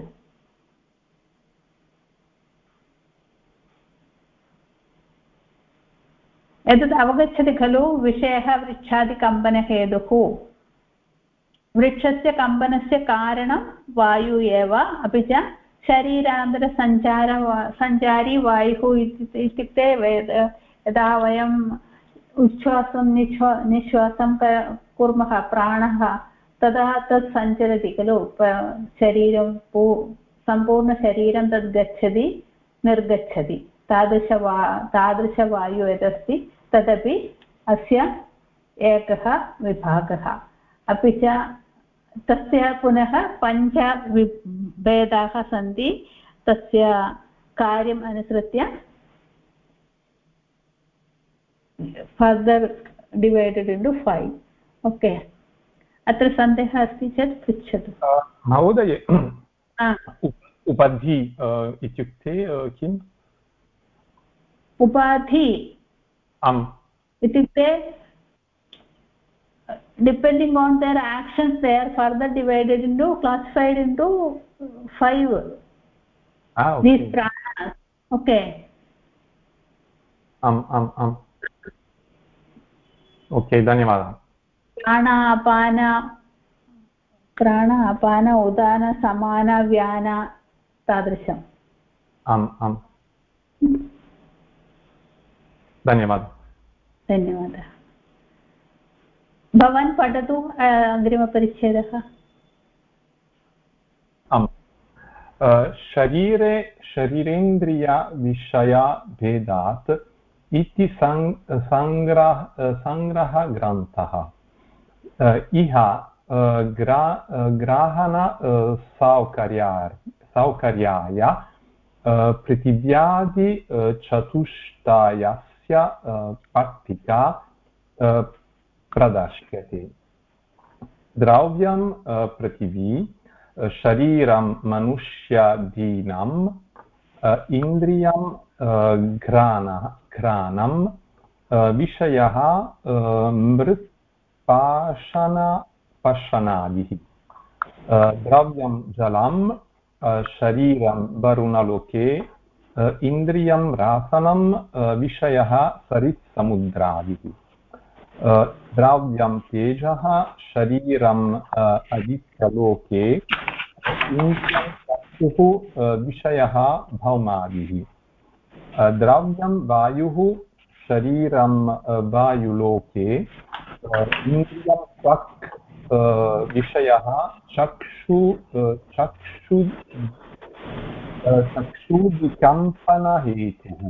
एतत् अवगच्छति खलु विषयः वृक्षादिकम्पनहेतुः वृक्षस्य कम्पनस्य कारणं वायु एव अपि च शरीरान्तरसञ्चारी वायुः इत्युक्ते यदा वयम् उच्छ्वासं निश्वासं कुर्मः प्राणः तदा तत् सञ्चरति खलु शरीरं सम्पूर्णशरीरं तद् गच्छति निर्गच्छति तादृशवायु यदस्ति तदपि अस्य एकः विभागः अपि च तस्य पुनः पञ्च भेदाः सन्ति तस्य कार्यम् अनुसृत्य फर्दर् डिवैडेड् इण्टु 5 ओके अत्र सन्देहः अस्ति चेत् पृच्छतु
महोदय उपाधि इत्युक्ते किम्
उपाधि इत्युक्ते depending on their actions they are further divided into classified into 5
okay.
These pranas okay
okay धन्यवादः
प्राण अपान उदान समान व्यान तादृशम् धन्यवादः भवान् पठतु अग्रिमपरिच्छेदः
शरीरेन्द्रियविषयभेदात् इति संग्रहग्रन्थः इह ग्रहण सौकर्याय पृथिव्यादि चतुष्टयस्य पट्टिका प्रदर्श्यते द्रव्यं पृथिवी शरीरं मनुष्यादीनां इन्द्रियं घ्राणं विषयः मृत्पाषाणादिः द्रव्यं जलं शरीरं वरुणलोके इन्द्रियं रासनं विषयः सरित्समुद्रादिः द्रव्यं तेजः शरीरम् आदित्यलोके इन्द्रियं चक्षुः विषयः भौमादिः द्रव्यं वायुः शरीरं वायुलोके इन्द्रियं त्वक् विषयः चक्षुविकम्पनहेतुः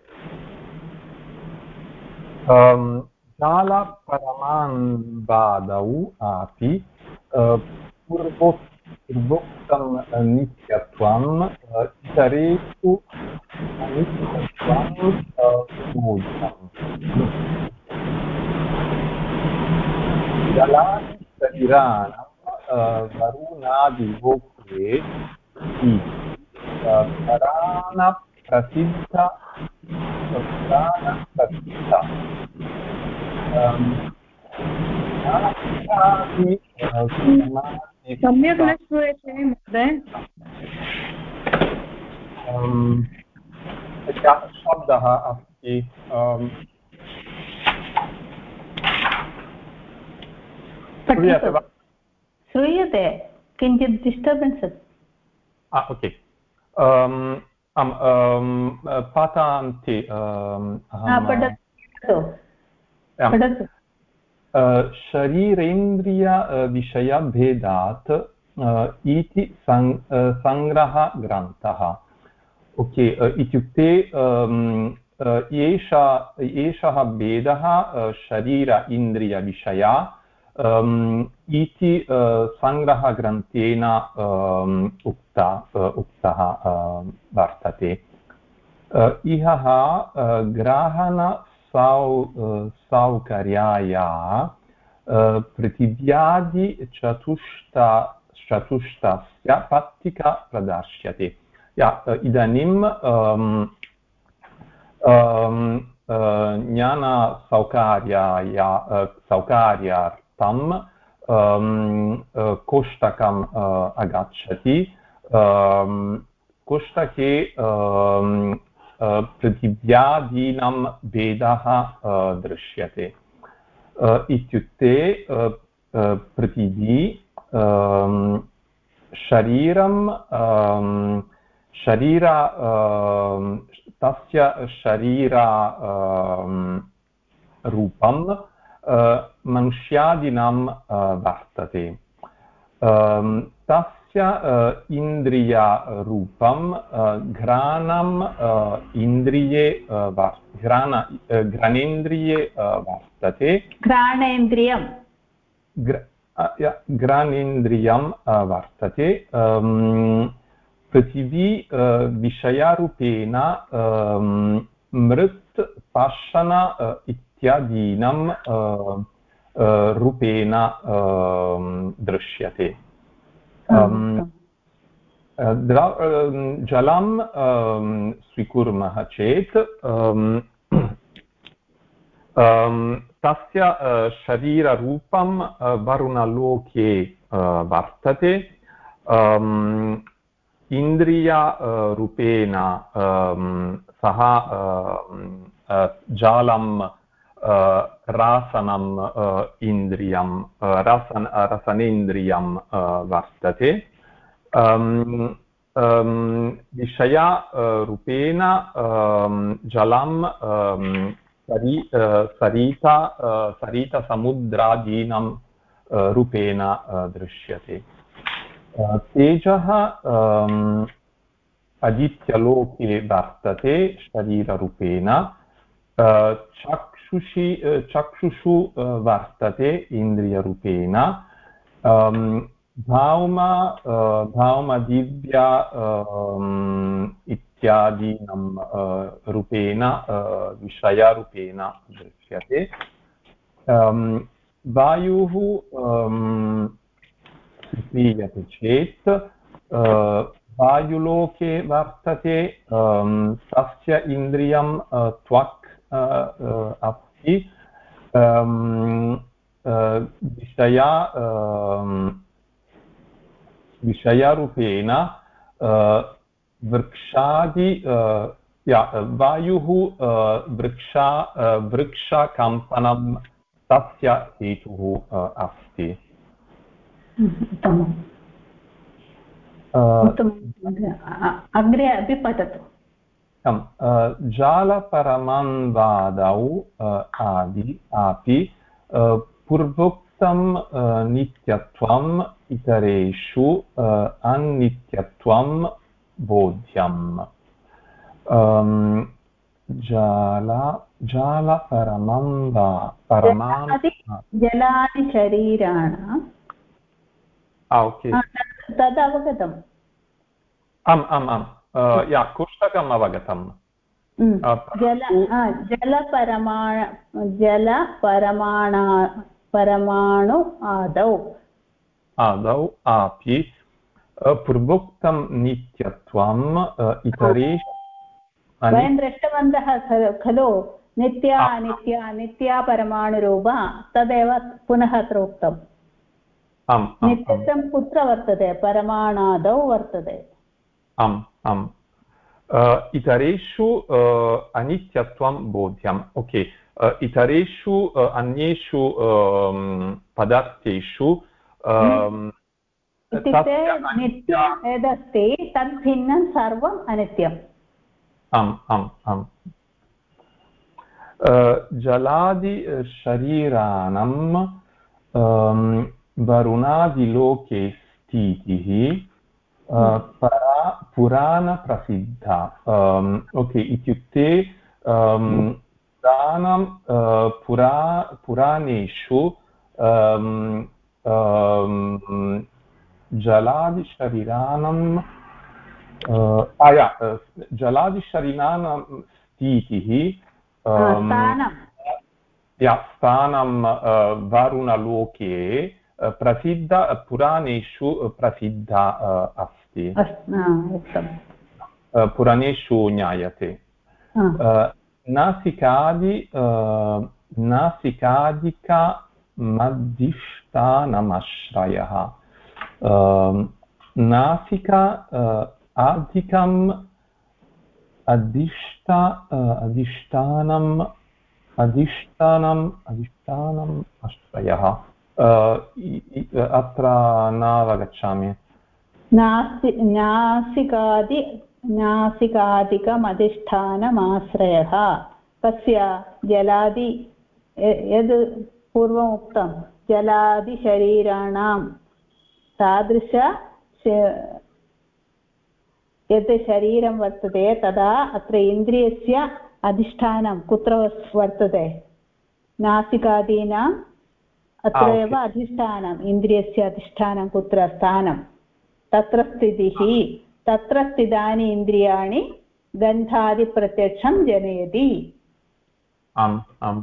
जालपरमान्वादौ अपि पूर्वोक्तं नित्यत्वम् इतरेषु अनित्यत्वं बोध्यम् जलानि शरीराणां वरुणादिलोके प्राणप्रसिद्ध
सम्यक् न श्रूयते महोदय
शब्दः अस्ति
श्रूयते किञ्चित् डिस्टर्बेन्स्
ओके पठन्ति शरीरेन्द्रियविषयभेदात् इति सङ्ग्रहग्रन्थः ओके इत्युक्ते एषः भेदः शरीर इन्द्रियविषया इति सङ्ग्रहग्रन्थेन उक्तः वर्तते इह ग्रहणसौकर्याय पृथिव्यादिचतुष्टस्य पट्टिका प्रदर्श्यते इदानीं ज्ञानसौकर्यार्थं कोष्टकम् आगच्छति कोष्टके पृथिव्यादीनां भेदः दृश्यते इत्युक्ते पृथिवी तस्य रूपं मनुष्यादीनां वर्तते तस्य इन्द्रियरूपं घ्राणम् इन्द्रिये घ्राणेन्द्रिये वर्तते घ्राणेन्द्रियं वर्तते पृथिवी विषयरूपेण मृत् पाषाण इत्यादीनां रूपेण दृश्यते जलं स्वीकुर्मः चेत् तस्य शरीररूपं वरुणलोके वर्तते इन्द्रियरूपेण सः जालं रासनम् इन्द्रियं रसनेन्द्रियं वर्तते विषयरूपेण जलं सरितसमुद्रादीनां रूपेण दृश्यते तेजः आदित्यलोके वर्तते शरीररूपेण चक्षुषु वर्तते इन्द्रियरूपेण भौमदिव्य इत्यादीनां रूपेण विषयरूपेण दृश्यते वायुः स्वीक्रियते चेत् वायुलोके वर्तते तस्य इन्द्रियं त्वक् अस्ति विषयरूपेण वृक्षादि वायुः वृक्षकम्पनं तस्य हेतुः अस्ति
अग्रे अपि पठतु
जालपरमान्वादौ आदि अपि पूर्वोक्तं नित्यत्वम् इतरेषु अनित्यत्वं बोध्यम्
जलादिशरीराणां तद् अवगतम्
आम् आम् आम् या पुस्तकम् अवगतम्
परमाणु आदौ
अपि पूर्वोक्तं नित्यत्वम् इतरेषु
वयं दृष्टवन्तः खलु नित्या अनित्या नित्या परमाणुरूपा तदेव पुनः अत्र उक्तम् नित्यत्वं कुत्र वर्तते परमाणादौ वर्तते
आम् आम् इतरेषु अनित्यत्वं बोध्यम् ओके इतरेषु अन्येषु पदार्थेषु
इत्युक्ते नित्यं यदस्ति तद्भिन्नं सर्वम् अनित्यम्
आम् आम् आम् जलादिशरीराणां वरुणादिलोके स्थितिः पुराणप्रसिद्धा ओके इत्युक्ते पुराणेषु जलादिशरीराणां जलादिशरीराणां स्थितिः स्थानं वरुणलोके प्रसिद्ध पुराणेषु प्रसिद्धा अस्ति पुराणेषु ज्ञायते नासिकादिकमधिष्ठानमाश्रयः नासिका अधिकम् अधिष्ठानम् आश्रयः अत्र नावगच्छामि
नासिकादिकमधिष्ठानमाश्रयः कस्य जलादि यद् पूर्वम् उक्तं जलादिशरीराणां तादृश यत् शरीरं वर्तते तदा अत्र इन्द्रियस्य अधिष्ठानं कुत्र वर्तते नासिकादीनाम् अत्र एव अधिष्ठानम् इन्द्रियस्य अधिष्ठानं कुत्र स्थानं तत्र स्थितिः तत्र स्थितानि इन्द्रियाणि गन्धादिप्रत्यक्षं जनयति
आम् आम्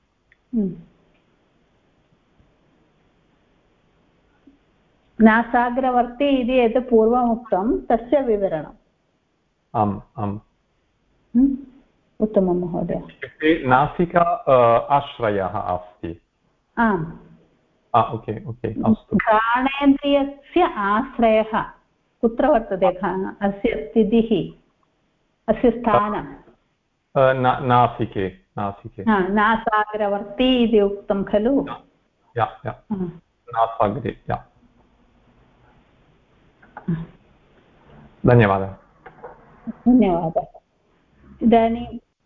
नासाग्रवर्ती इति यत् पूर्वम् उक्तं तस्य विवरणम्
आम् आम्
उत्तमं महोदय
नासिका आश्रयः अस्ति
आम्
ओके ओके अस्तु
घ्राणेन्द्रियस्य आश्रयः कुत्र वर्तते अस्य स्थितिः अस्य स्थानं
नासिके नासिके
नासाग्रवर्ती इति उक्तं खलु
नासाग्रे धन्यवादः
इदानीं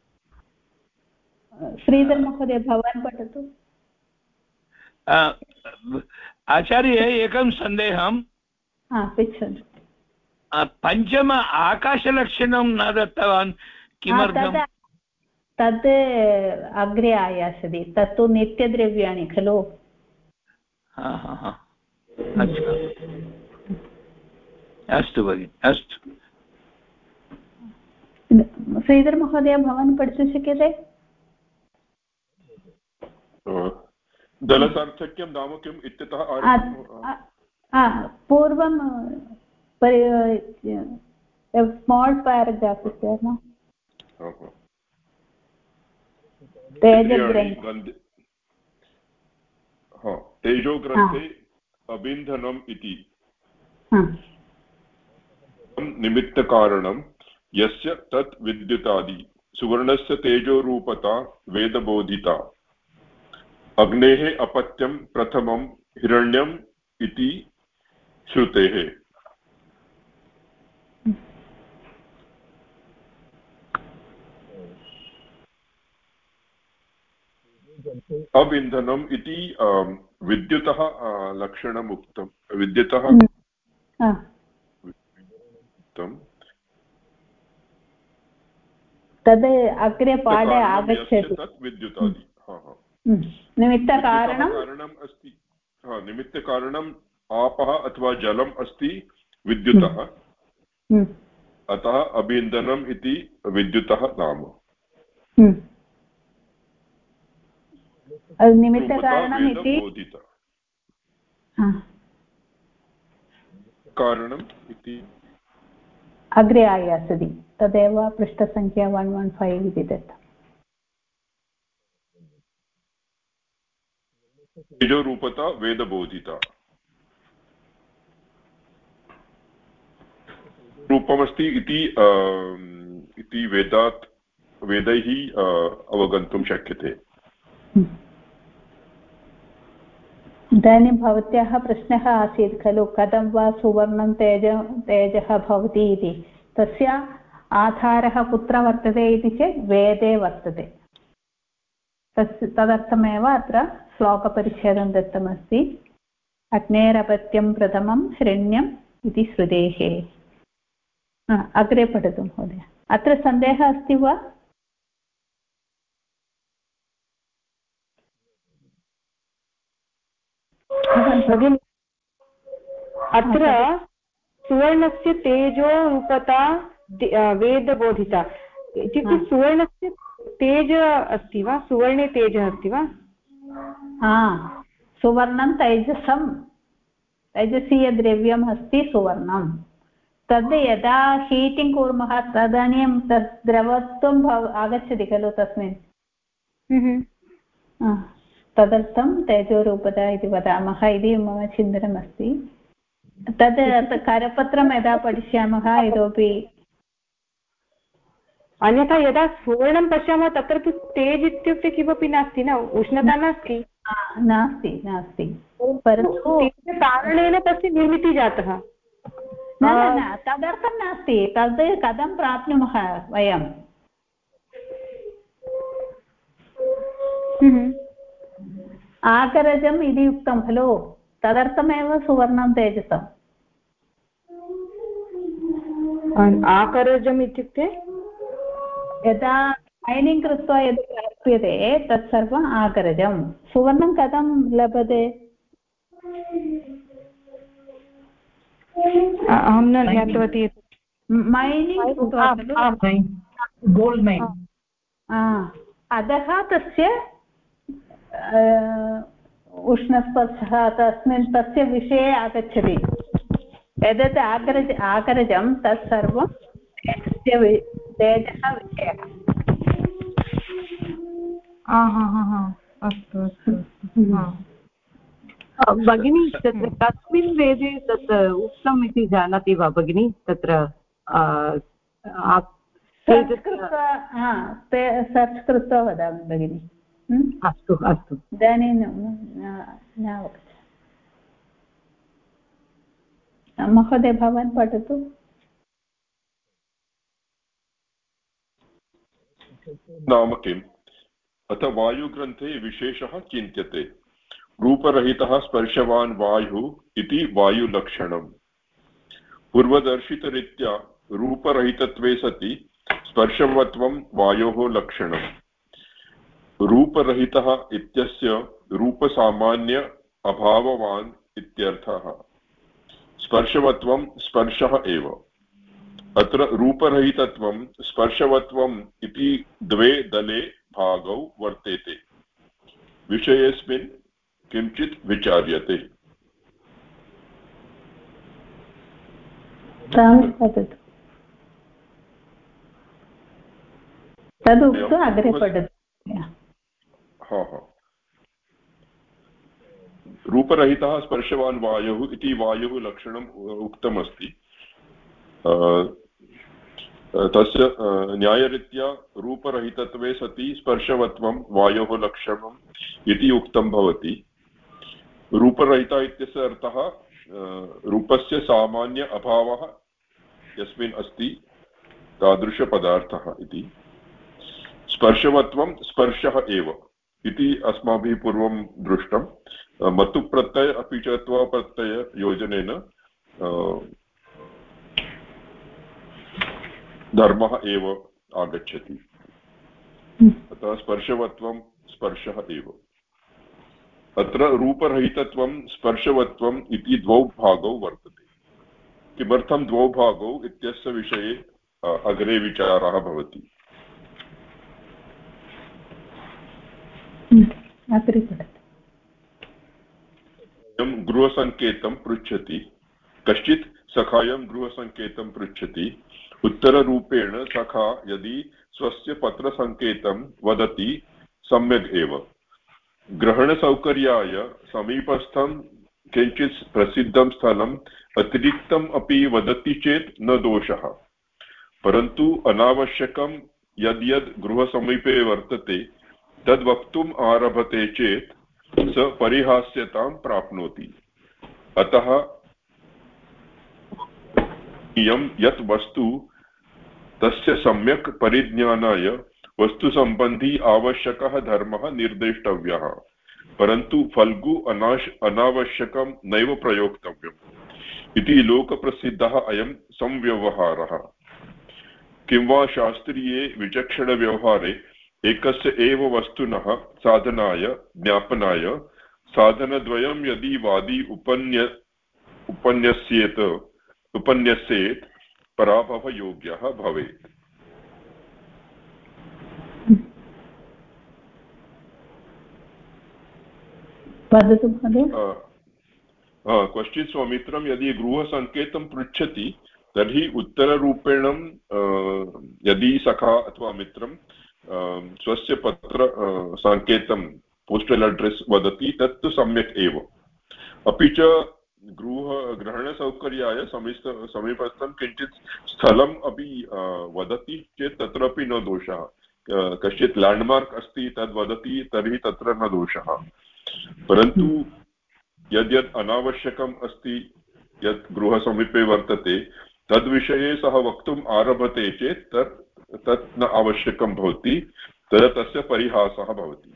श्रीधर महोदय भवान् पठतु
आचार्य एकं सन्देहं
पृच्छन्तु
पञ्चम आकाशलक्षणं न दत्तवान् किमर्थं
तद् अग्रे आयास्यति तत्तु नित्यद्रव्याणि खलु
अस्तु भगिनि अस्तु
श्रीधर महोदय भवान् पठितुं शक्यते
जलसार्थक्यं नाम किम् इत्यतः
पूर्वं स्माल् पेराग्राफ् इति
तेजोग्रन्थे अबिन्धनम् इति निमित्तकारणं यस्य तत् विद्युतादि सुवर्णस्य तेजोरूपता वेदबोधिता अग्नेः अपत्यं प्रथमं हिरण्यम् इति श्रुतेः अविन्धनम् इति विद्युतः लक्षणम् उक्तं विद्युतः
तद् अग्रे पाठे आगच्छति
तत् विद्युतादि
निमित्तकारणम्
अस्ति निमित्तकारणम् आपः अथवा जलम् अस्ति विद्युतः अतः अभिन्दनम् इति विद्युतः नाम
निमित्तकारणम् इति
कारणम् इति
अग्रे आयास्यति तदेव पृष्ठसङ्ख्या 115 इति दत्तम्
तेजोरूपता वेदबोधिता रूपमस्ति इति वेदैः अवगन्तुं शक्यते।
इदानीं भवत्याः प्रश्नः आसीत् खलु कथं वा सुवर्णं तेजः भवति इति तस्य आधारः कुत्र वर्तते इति चेत् वेदे वर्तते तदर्थमेव अत्र श्लोकपरिच्छेदं दत्तमस्ति अग्नेरपत्यं प्रथमं हिरण्यम् इति श्रुतेः। अग्रे पठतु महोदय अत्र सन्देहः अस्ति वा?
भगिनि अत्र सुवर्णस्य तेजो रूपता वेदबोधिता इत्युक्ते सुवर्णस्य तेज अस्ति वा सुवर्णे तेजः अस्ति वा?
सुवर्णं तैजसीयद्रव्यम् अस्ति सुवर्णं तद् यदा हीटिङ्ग् कुर्मः तदानीं तत् द्रवत्वम् आगच्छति खलु तस्मिन् तदर्थं तेजोरूपता इति वदामः इति मम चिन्तनमस्ति। तद् करपत्रं यदा पठिष्यामः इतोपि
अन्यथा यदा सुवर्णं पश्यामः तत्र तु तेज् इत्युक्ते किमपि नास्ति न उष्णता नास्ति परन्तु कारणेन तस्य निर्मितिः जातः
न तदर्थं नास्ति तद् कथं प्राप्नुमः वयं आकरजम् इति उक्तं खलु तदर्थमेव सुवर्णं तेजसम्
आकरजम् इत्युक्ते
यदा मैनिङ्ग् कृत्वा यद् प्राप्यते तत्सर्वम् आकरजं सुवर्णं कथं लभते?
अहं न ज्ञातवती
मैनिङ्ग् गोल्ड् मैन् अतः तस्य उष्णस्पर्शः तस्य विषये आगच्छति यद् आकरजं तत्सर्वं तेजः विषयः।
अस्तु भगिनी तत्र कस्मिन् वेदे तत् उक्तम् इति जानाति वा भगिनी तत्र
सर्च् कृत्वा वदामि भगिनि।
अस्तु
इदानीं न महोदय भवान् पठतु।
नाम किम् अथ वायुग्रन्थे विशेषः चिन्त्यते रूपरहितः स्पर्शवान् वायुः इति वायुलक्षणम् पूर्वदर्शितरीत्या रूपरहितत्वे सति स्पर्शवत्वं वायोः लक्षणम् रूपरहितः इत्यस्य रूपसामान्य अभाववान् इत्यर्थः स्पर्शवत्वं स्पर्शः एव अत्र रूपरहितत्वं स्पर्शवत्वम् इति द्वे दले भागौ वर्तेते विषयेऽस्मिन् किञ्चित् विचार्यते।
तदुक्त्वा अग्रे पठतु।
रूपरहितः स्पर्शवान् वायुः इति वायुः लक्षणम् उक्तमस्ति तस्य न्यायरीत्या रूपरहितत्वे सति स्पर्शवत्वं वायोः लक्षणम् इति उक्तं भवति। रूपरहिता इत्यस्य अर्थः रूपस्य सामान्य अभावः यस्मिन् अस्ति तादृशपदार्थः इति स्पर्शवत्वं स्पर्शः एव इति अस्माभिः पूर्वं दृष्टं। मतुप्रत्यय अपि च त्वप्रत्यययोजनेन धर्मः एव आगच्छति। अतः स्पर्शवत्वं स्पर्शः एव। अत्र रूपरहितत्वं स्पर्शवत्वम् इति द्वौ भागौ वर्तते। किमर्थं द्वौ भागौ इत्यस्य विषये अग्रे विचारः भवति। गृहसङ्केतं पृच्छति, कश्चित् सखायं गृहसङ्केतं पृच्छति। उत्तररूपेण सखा यदि स्वस्य पत्रसङ्केतं वदति सम्यक् एव। ग्रहणसौकर्याय समीपस्थं किञ्चित् प्रसिद्धं स्थलम् अतिरिक्तम् अपि वदति चेत् न दोषः, परन्तु अनावश्यकं यद्यद् गृहसमीपे वर्तते तद् वक्तुम् आरभते चेत् स परिहास्यतां प्राप्नोति। अतः यत् वस्तु तस्य सम्यक् परिज्ञानाय वस्तुसम्बन्धी आवश्यकः धर्मः निर्देष्टव्यः, परन्तु फल्गु अनावश्यकं नैव प्रयोक्तव्यम् इति लोकप्रसिद्धः अयं संव्यवहारः। किं वा शास्त्रीये विचक्षणव्यवहारे एकस्य एव वस्तुनः साधनाय ज्ञापनाय साधनद्वयं यदि वादी उपन्यस्येत् पराभवयोग्यः भवेत्। क्वचित् स्वमित्रं यदि गृहसङ्केतं पृच्छति तर्हि उत्तररूपेण यदि सखा अथवा मित्रं स्वस्य पत्र सङ्केतं पोस्टल् अड्रेस् वदति तत्तु सम्यक् एव। अपि च ग्रहणसौकर्याय समीपस्थं किञ्चित् स्थलम् अपि वदति चेत् तत्रापि न दोषः। कश्चित् लेण्ड्मार्क् अस्ति तद् वदति तर्हि तत्र न दोषः, परन्तु यद्यत् अनावश्यकम् अस्ति यत् गृहसमीपे वर्तते तद्विषये सः वक्तुम् आरभते चेत् तत् न आवश्यकं भवति, तदा तस्य परिहासः भवति।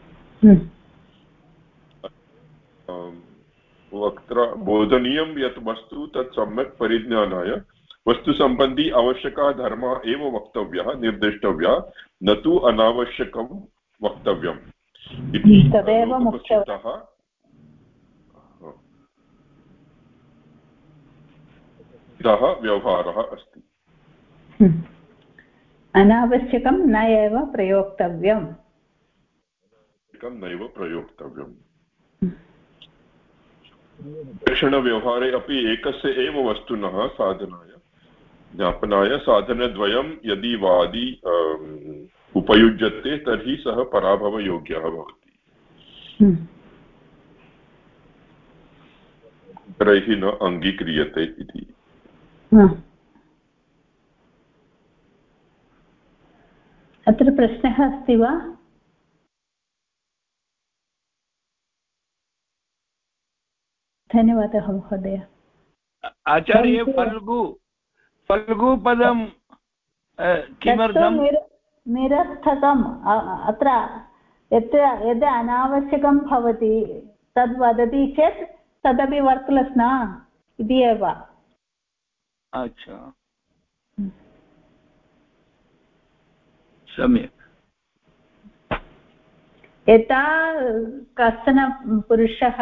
वक्त्र बोधनीयं यत् वस्तु तत् सम्यक् परिज्ञानाय वस्तुसम्बन्धी आवश्यकः धर्मः एव वक्तव्यः निर्दिष्टव्यः, न तु अनावश्यकं वक्तव्यम् इति लोकप्रसिद्धः व्यवहारः अस्ति।
अनावश्यकं न एव प्रयोक्तव्यम्।
नैव प्रयोक्तव्यम्। दर्शनव्यवहारे अपि एकस्य एव वस्तुनः साधनाय ज्ञापनाय साधनद्वयं यदि वादी उपयुज्यते तर्हि सः पराभवयोग्यः भवति। इतरैः न अङ्गीक्रियते इति।
अत्र प्रश्नः अस्ति वा? धन्यवादः महोदय।
आचार्य फल्गु पदं किमर्थं
निरर्थकम्? अत्र यद् अनावश्यकं भवति तद् वदति चेत् तदपि वर्त्लस् न इति एव।
अच्छा, सम्यक्।
यथा कश्चन पुरुषः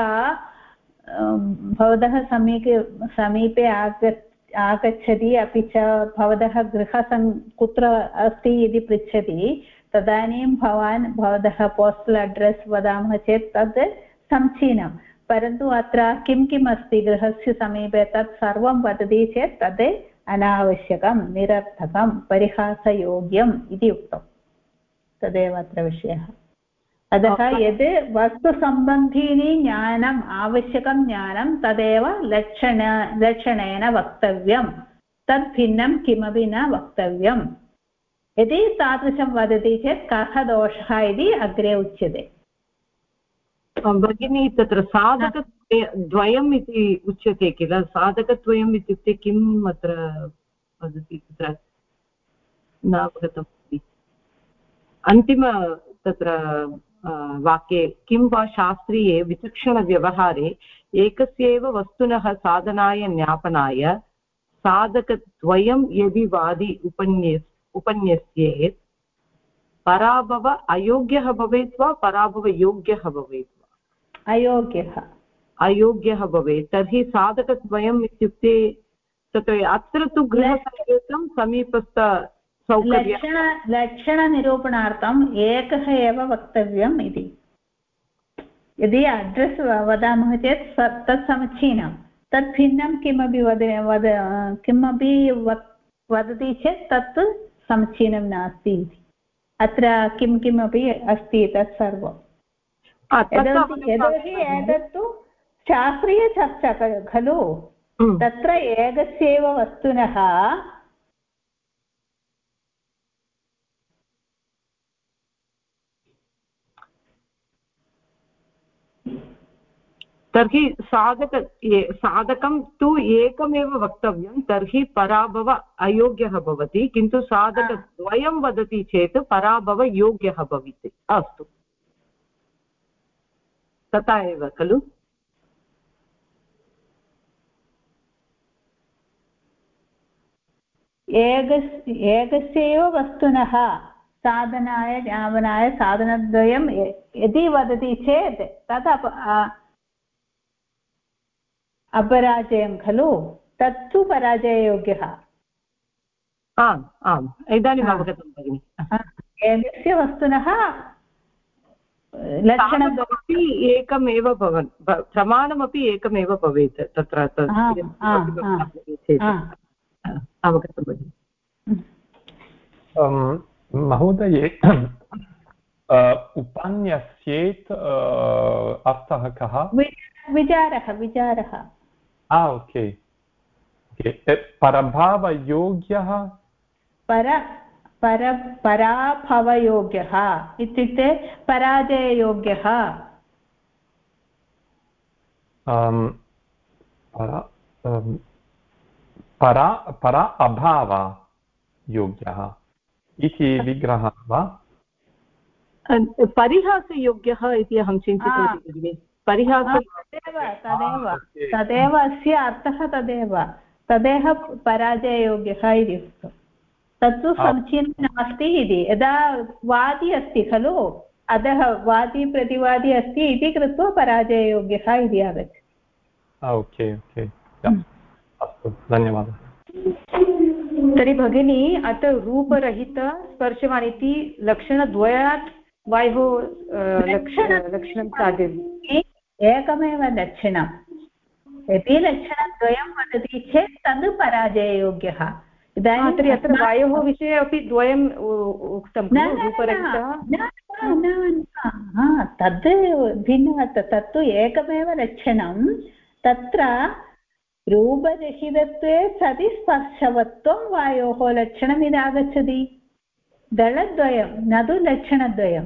भवतः समीपे आगच्छति, अपि च भवतः कुत्र अस्ति इति पृच्छति, तदानीं भवान् भवतः पोस्टल् अड्रेस् वदामः चेत् तद् समीचीनं, परन्तु अत्र किं किम् अस्ति गृहस्य समीपे तत् सर्वं वदति चेत् तद् अनावश्यकं, निरर्थकं, परिहासयोग्यम् इति उक्तं। तदेव अत्र विषयः। अतः यद् वस्तुसम्बन्धीनि ज्ञानम् आवश्यकं ज्ञानं तदेव लक्षणेन वक्तव्यं, तद् भिन्नं किमपि न वक्तव्यम्। यदि तादृशं वदति चेत् कः दोषः इति अग्रे उच्यते।
भगिनी तत्र साधकद्वयम् इति उच्यते किल, साधकद्वयम् इत्युक्ते किम् अत्र वदति, तत्र न अवगतम्। अन्तिम तत्र वाक्ये किं वा शास्त्रीये विचक्षणव्यवहारे एकस्यैव वस्तुनः साधनाय ज्ञापनाय साधकद्वयं यदि वादी उपन्यस्येत् पराभव अयोग्यः भवेत् वा पराभवयोग्यः भवेत् वा? अयोग्यः भवेत्। तर्हि साधकद्वयम् इत्युक्ते तत्र अत्र तु गृहसङ्केतं समीपस्थ
लक्षणनिरूपणार्थम् एकः एव वक्तव्यम् इति। यदि अड्रेस् वदामः चेत् तत् समीचीनं, तत् भिन्नं किमपि किमपि वदति चेत् तत् समीचीनं नास्ति इति। अत्र किं किमपि अस्ति तत् सर्वं यतोहि एतत्तु शास्त्रीयचर्चा खलु। तत्र एकस्यैव वस्तुनः
तर्हि साधकं तु एकमेव वक्तव्यं, तर्हि पराभव अयोग्यः भवति, किन्तु साधकद्वयं वदति चेत् पराभवयोग्यः भवति। अस्तु, तथा एव खलु।
एकस्यैव वस्तुनः साधनाय ज्ञापनाय साधनद्वयं यदि वदति चेत् तत् अपराजयं खलु, तत्तु पराजययोग्यः।
आम् आम्, इदानीम् अवगतं भगिनि।
एकस्य वस्तुनः लक्षणमपि
एकमेव प्रमाणमपि एकमेव भवेत् तत्र। अवगतं भगिनि।
महोदये, उपन्यस्येत् अर्थः कः?
विचारः।
ओके, परभावयोग्यः।
पराभवयोग्यः इत्युक्ते पराजययोग्यः।
परा अभावयोग्यः इति विग्रहः वा?
परिहासयोग्यः इति अहं चिन्तितवती भगिनि।
तदेव अस्य अर्थः, तदेव पराजययोग्यः इति उक्तम्। तत्तु समीचीनं नास्ति इति। यदा वादी अस्ति खलु, अतः वादी प्रतिवादी अस्ति इति कृत्वा पराजययोग्यः इति आगच्छति।
ओके, अस्तु, धन्यवादः।
तर्हि भगिनी, अत्र रूपरहित स्पर्शवान् इति लक्षणद्वयात् वायोः लक्षणं साध्यम्।
एकमेव लक्षणं, यदि लक्षणद्वयं वदति चेत् तद् पराजययोग्यः। इदानीं तर्हि
अत्र वायोः विषये अपि द्वयम् उक्तं रूपरहितः।
तद् भिन्नः, तत्तु एकमेव लक्षणं। तत्र रूपरहितत्वे सति स्पर्शवत्वं वायोः लक्षणम् इति आगच्छति। दलद्वयं न तु लक्षणद्वयम्।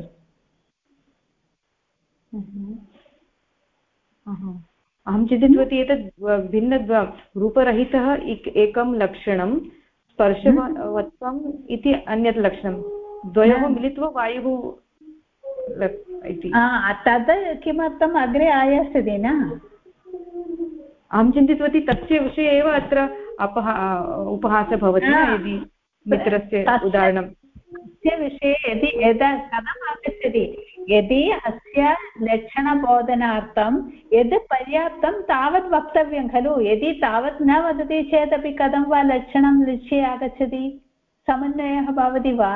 अहं चिन्तितवती एतत् भिन्नद्वयं, रूपरहितः एकं लक्षणं, स्पर्शवत्वम् इति अन्यत् लक्षणं, द्वयोः मिलित्वा वायुः इति।
तद् किमर्थम् अग्रे आयास्यति न?
अहं चिन्तितवती तस्य विषये एव अत्र उपहासः भवति न, यदि मित्रस्य उदाहरणं
तस्य विषये यदा कथम् आगच्छति, यदि अस्य लक्षणबोधनार्थं यद् पर्याप्तं तावत् वक्तव्यं खलु। यदि तावत् न वदति चेदपि कथं वा लक्षणं लक्ष्ये आगच्छति? समन्वयः भवति वा?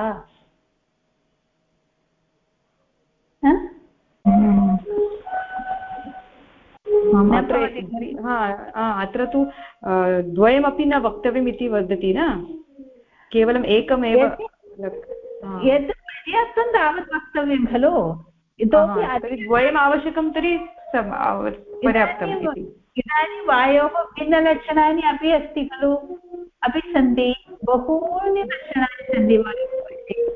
अत्र तु द्वयमपि न वक्तव्यम् इति वदति न, केवलम् एकमेव।
यद् पर्याप्तं तावत् वक्तव्यं खलु। इतोपि
द्वयम् आवश्यकं, तर्हि पर्याप्तम् इति।
इदानीं वायोः भिन्नलक्षणानि अपि अस्ति खलु, अपि सन्ति, बहूनि लक्षणानि सन्ति वायोः।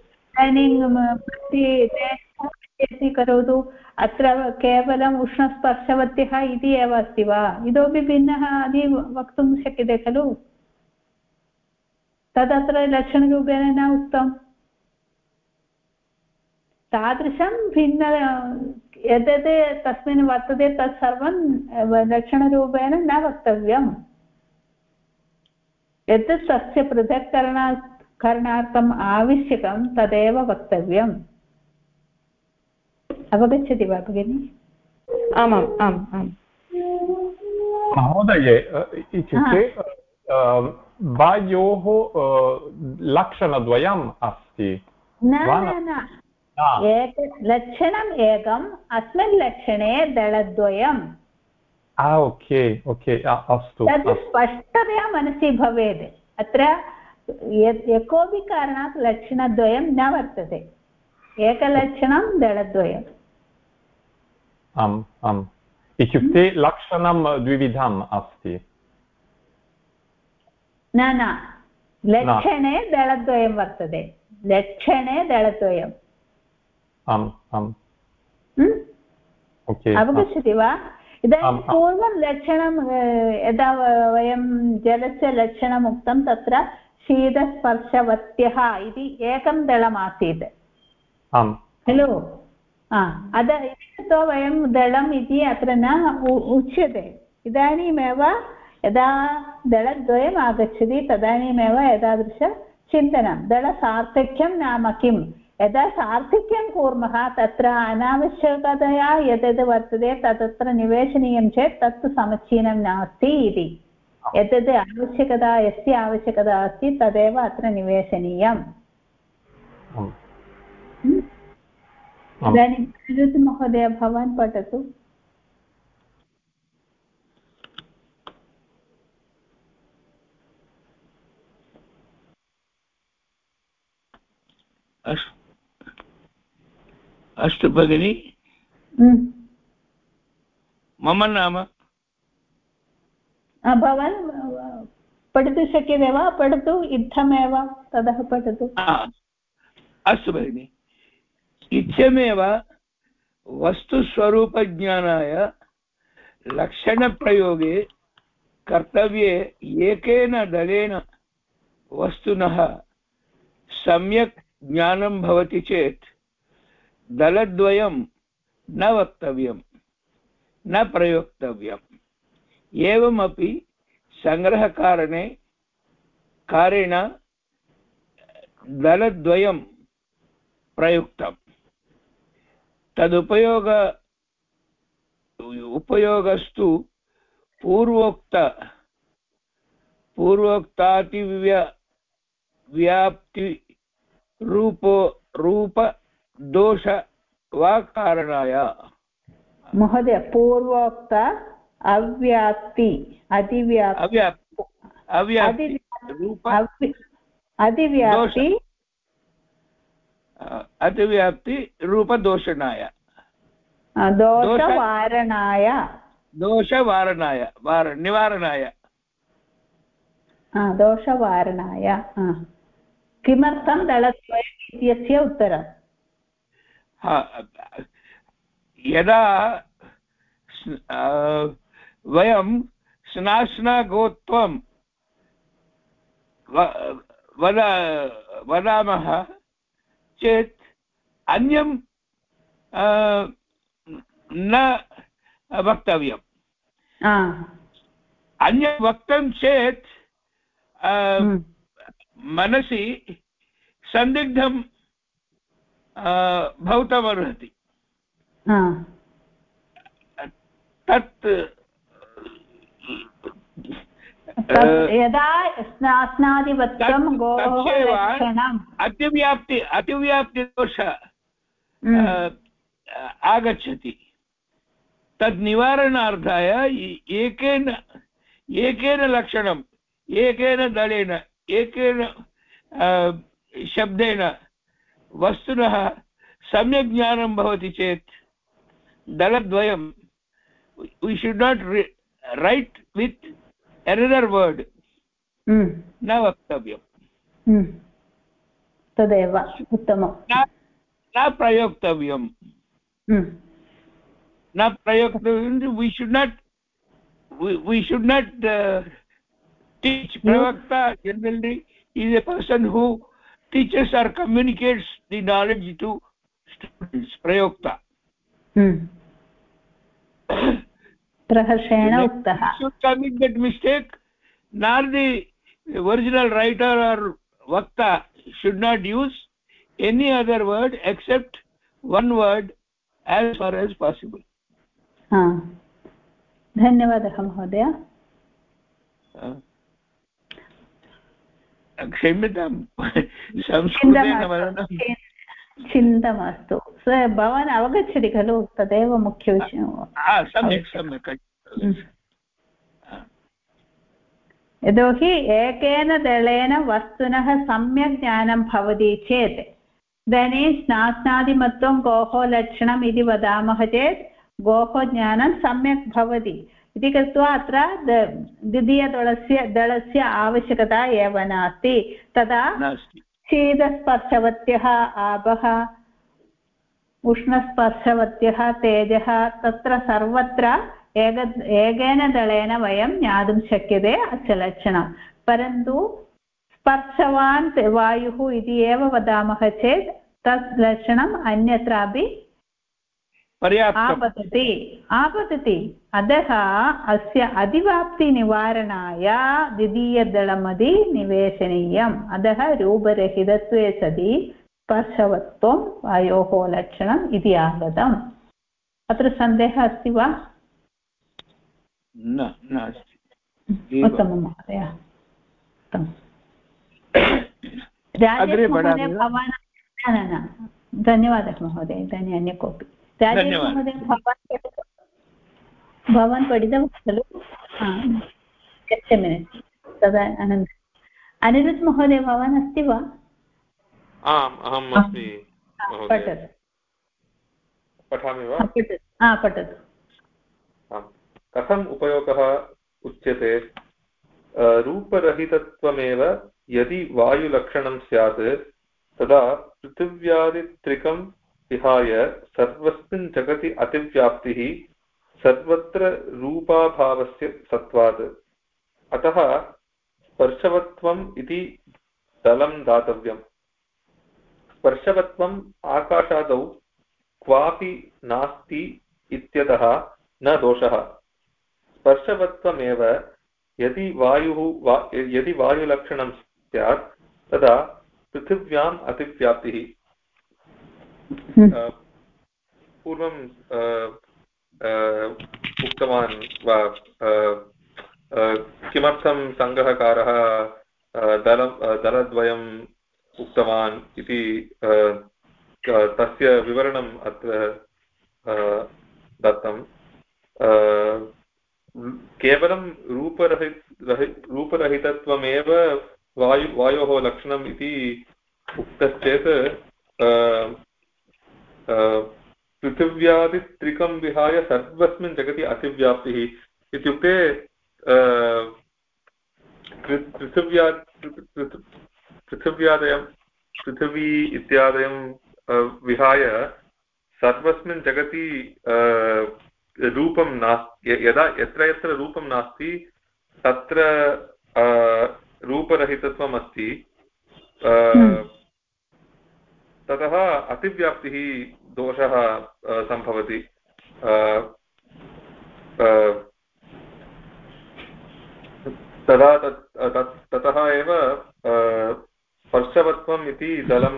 इदानीं करोतु, अत्र केवलम् उष्णस्पर्शवत्यः इति एव अस्ति वा? इतोपि भिन्नः अपि वक्तुं शक्यते खलु। तदत्र लक्षणरूपेण न उक्तम्। तादृशं भिन्न यद् तस्मिन् वर्तते तत् सर्वं लक्षणरूपेण न वक्तव्यम् यत् तस्य पृथक्करणार्थम् आवश्यकं तदेव वक्तव्यम् अवगच्छति वा भगिनि
आमाम् आम् आम्
महोदये इत्युक्ते वायोः लक्षणद्वयम् अस्ति
न लक्षणम् एकम् अस्मिन् लक्षणे दलद्वयम्
ओके ओके अस्तु
तद् स्पष्टतया मनसि भवेत् अत्र यकोपि कारणात् लक्षणद्वयं न वर्तते एकलक्षणं दलद्वयम्
आम् आम् इत्युक्ते लक्षणं द्विविधम् अस्ति
न लक्षणे दलद्वयं वर्तते लक्षणे दलद्वयम्
आम् आम्
अवगच्छति वा इदानीं पूर्वं लक्षणं यदा वयं जलस्य लक्षणम् उक्तं तत्र शीतस्पर्शवत्यः इति एकं दलमासीत् खलु अतः वयं दलम् इति अत्र न उच्यते इदानीमेव यदा दलद्वयम् आगच्छति तदानीमेव एतादृशचिन्तनं दलसार्थक्यं नाम किं यदा सार्थक्यं कुर्मः तत्र अनावश्यकतया यद् वर्तते तत्र निवेशनीयं चेत् तत्तु समीचीनं नास्ति इति यद् आवश्यकता यस्य आवश्यकता अस्ति तदेव अत्र निवेशनीयम् इदानीं अनिरुद्ध महोदय भवान् पठतु
अस्तु भगिनि मम नाम
भवान् पठितुं शक्यते वा पठतु इत्थमेव ततः पठतु
अस्तु भगिनि इत्थमेव वस्तुस्वरूपज्ञानाय लक्षणप्रयोगे कर्तव्ये एकेन दलेन वस्तुनः सम्यक् ज्ञानं भवति चेत् दलद्वयं न वक्तव्यं न प्रयोक्तव्यम् एवमपि सङ्ग्रहकारेण दलद्वयं प्रयुक्तम् उपयोगस्तु पूर्वोक्तातिव्याप्ति रूपदोष वा कारणाय
महोदय पूर्वोक्त अव्याप्ति
अतिव्याप्ति रूपदोषणाय निवारणाय
दोषवारणाय किमर्थं दलद्वयम् इत्यस्य उत्तरम्
यदा वयं स्नास्नागोत्वं वदामः चेत् अन्यं न वक्तव्यम् अन्यं वक्तं चेत् मनसि सन्दिग्धं भवितुमर्हति तत्
यदा स्नादिवत्वं गोः
अतिव्याप्तिदोष आगच्छति तद् निवारणार्थाय एकेन लक्षणम् एकेन दलेन एकेन शब्देन वस्तुनः सम्यक् ज्ञानं भवति चेत् दलद्वयं we should not write with another word न वक्तव्यम्
तदेव उत्तमं
न प्रयोक्तव्यम् न प्रयोक्तव्यं we should not teach pravakta generally is a person who teaches or communicates the knowledge to students prayokta
प्रहर्षेण उक्तः.
should commit that mistake, nor the original writer or vakta should not use any other word except one word as far as possible.
धन्यवादः महोदय.
क्षम्यतां संस्कृतेन वदनं
चिन्ता मास्तु. भवान् अवगच्छति खलु, तदेव मुख्यविषयः.
सम्यक् सम्यक्.
यतोहि एकेन दलेन वस्तुनः सम्यक् ज्ञानं भवति चेत् इदानीं स्नास्नादिमत्वं गोः लक्षणम् इति वदामः चेत् गोः ज्ञानं सम्यक् भवति इति कृत्वा अत्र द्वितीयदलस्य आवश्यकता एव नास्ति. तदा शीतस्पर्शवत्यः आपः, उष्णस्पर्शवत्यः तेजः, तत्र सर्वत्र एकेन दलेन वयं ज्ञातुं शक्यते अस्य लक्षणं. परन्तु स्पर्शवान् वायुः इति एव वदामः चेत् तत् लक्षणम् अन्यत्रापि आपतति. अतः अस्य अतिव्याप्तिनिवारणाय द्वितीयदलमपि निवेशनीयम्. अतः रूपरहितत्वे सति स्पर्शवत्वं वायोः लक्षणम् इति आगतम्. अत्र सन्देहः अस्ति वा?
नास्ति.
उत्तमं महोदय. राजेश महोदय भवान् न धन्यवादः महोदय. इदानीम् अन्य कोऽपि राजेश महोदय भवान् पठितवान् खलु? तदा अनन्तरम् अनिरुद्ध महोदय भवान् अस्ति वा?
आम् अहम् अस्मि.
पठतु.
पठामि वा?
पठतु.
कथम् उपयोगः उच्यते? रूपरहितत्वमेव यदि वायुलक्षणं स्यात् तदा पृथिव्यादित्रिकं विहाय सर्वस्मिन् जगति अतिव्याप्तिः सर्वत्र रूपाभावस्य सत्त्वात्. अतः स्पर्शवत्वम् इति दलं दातव्यम्. स्पर्शवत्वम् आकाशादौ क्वापि नास्ति इत्यतः न दोषः. स्पर्शवत्वमेव यदि वायुलक्षणं स्यात् तदा पृथिव्याम् अतिव्याप्तिः. पूर्वं उक्तवान् वा किमर्थं सङ्ग्रहकारः दलद्वयम् उक्तवान् इति तस्य विवरणम् अत्र दत्तं. केवलं रूपरहितत्वमेव वायोः लक्षणम् इति उक्तश्चेत् पृथिव्यादित्रिकं विहाय सर्वस्मिन् जगति अतिव्याप्तिः इत्युक्ते पृथिवी इत्यादयं विहाय सर्वस्मिन् जगति रूपं नास्ति. यत्र यत्र रूपं नास्ति तत्र रूपरहितत्वम् अस्ति. ततः अतिव्याप्तिः दोषः सम्भवति. ततः एव स्पर्शवत्वम् इति दलं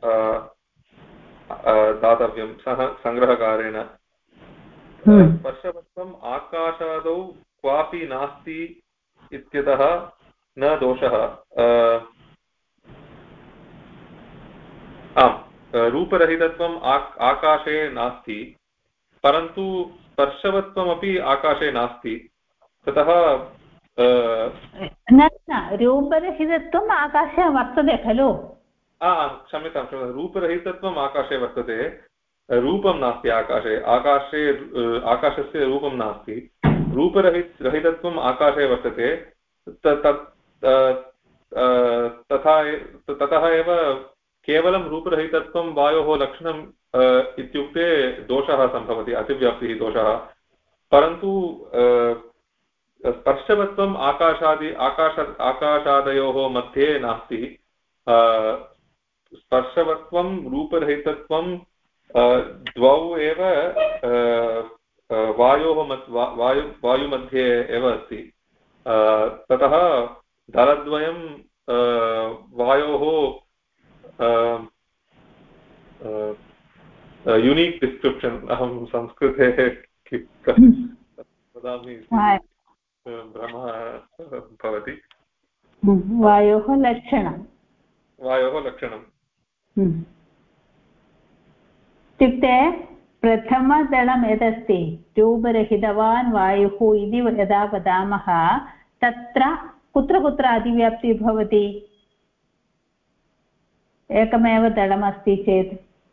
दातव्यं सङ्ग्रहकारेण. स्पर्शवत्वम् आकाशादौ क्वापि नास्ति इत्यतः न दोषः. रूपरहितत्वम् आकाशे नास्ति, परन्तु स्पर्शवत्वमपि आकाशे नास्ति. ततः
न रूपरहितत्वम् आकाशे वर्तते खलु?
क्षम्यतां. रूपरहितत्वम् आकाशे वर्तते, रूपं नास्ति आकाशे. आकाशस्य रूपं नास्ति. रूपरहितत्वम् आकाशे वर्तते. ततः एव केवलं रूपरहितत्वं वायोः लक्षणम् इत्युक्ते दोषः सम्भवति, अतिव्याप्तिः दोषः. परन्तु स्पर्शवत्वम् आकाशादयोः मध्ये नास्ति. स्पर्शवत्वं रूपरहितत्वं द्वौ एव वायुमध्ये एव अस्ति ततः दलद्वयं वायोः यूनिक् डिस्क्रिप्शन् अहं संस्कृते वदामि भ्रमः भवति
वायोः लक्षणम् इत्युक्ते प्रथमदलं यदस्ति रूपरहितवान् वायुः इति यदा वदामः तत्र कुत्र कुत्र अधिव्याप्तिः भवति एकमेव दलमस्ति चेत्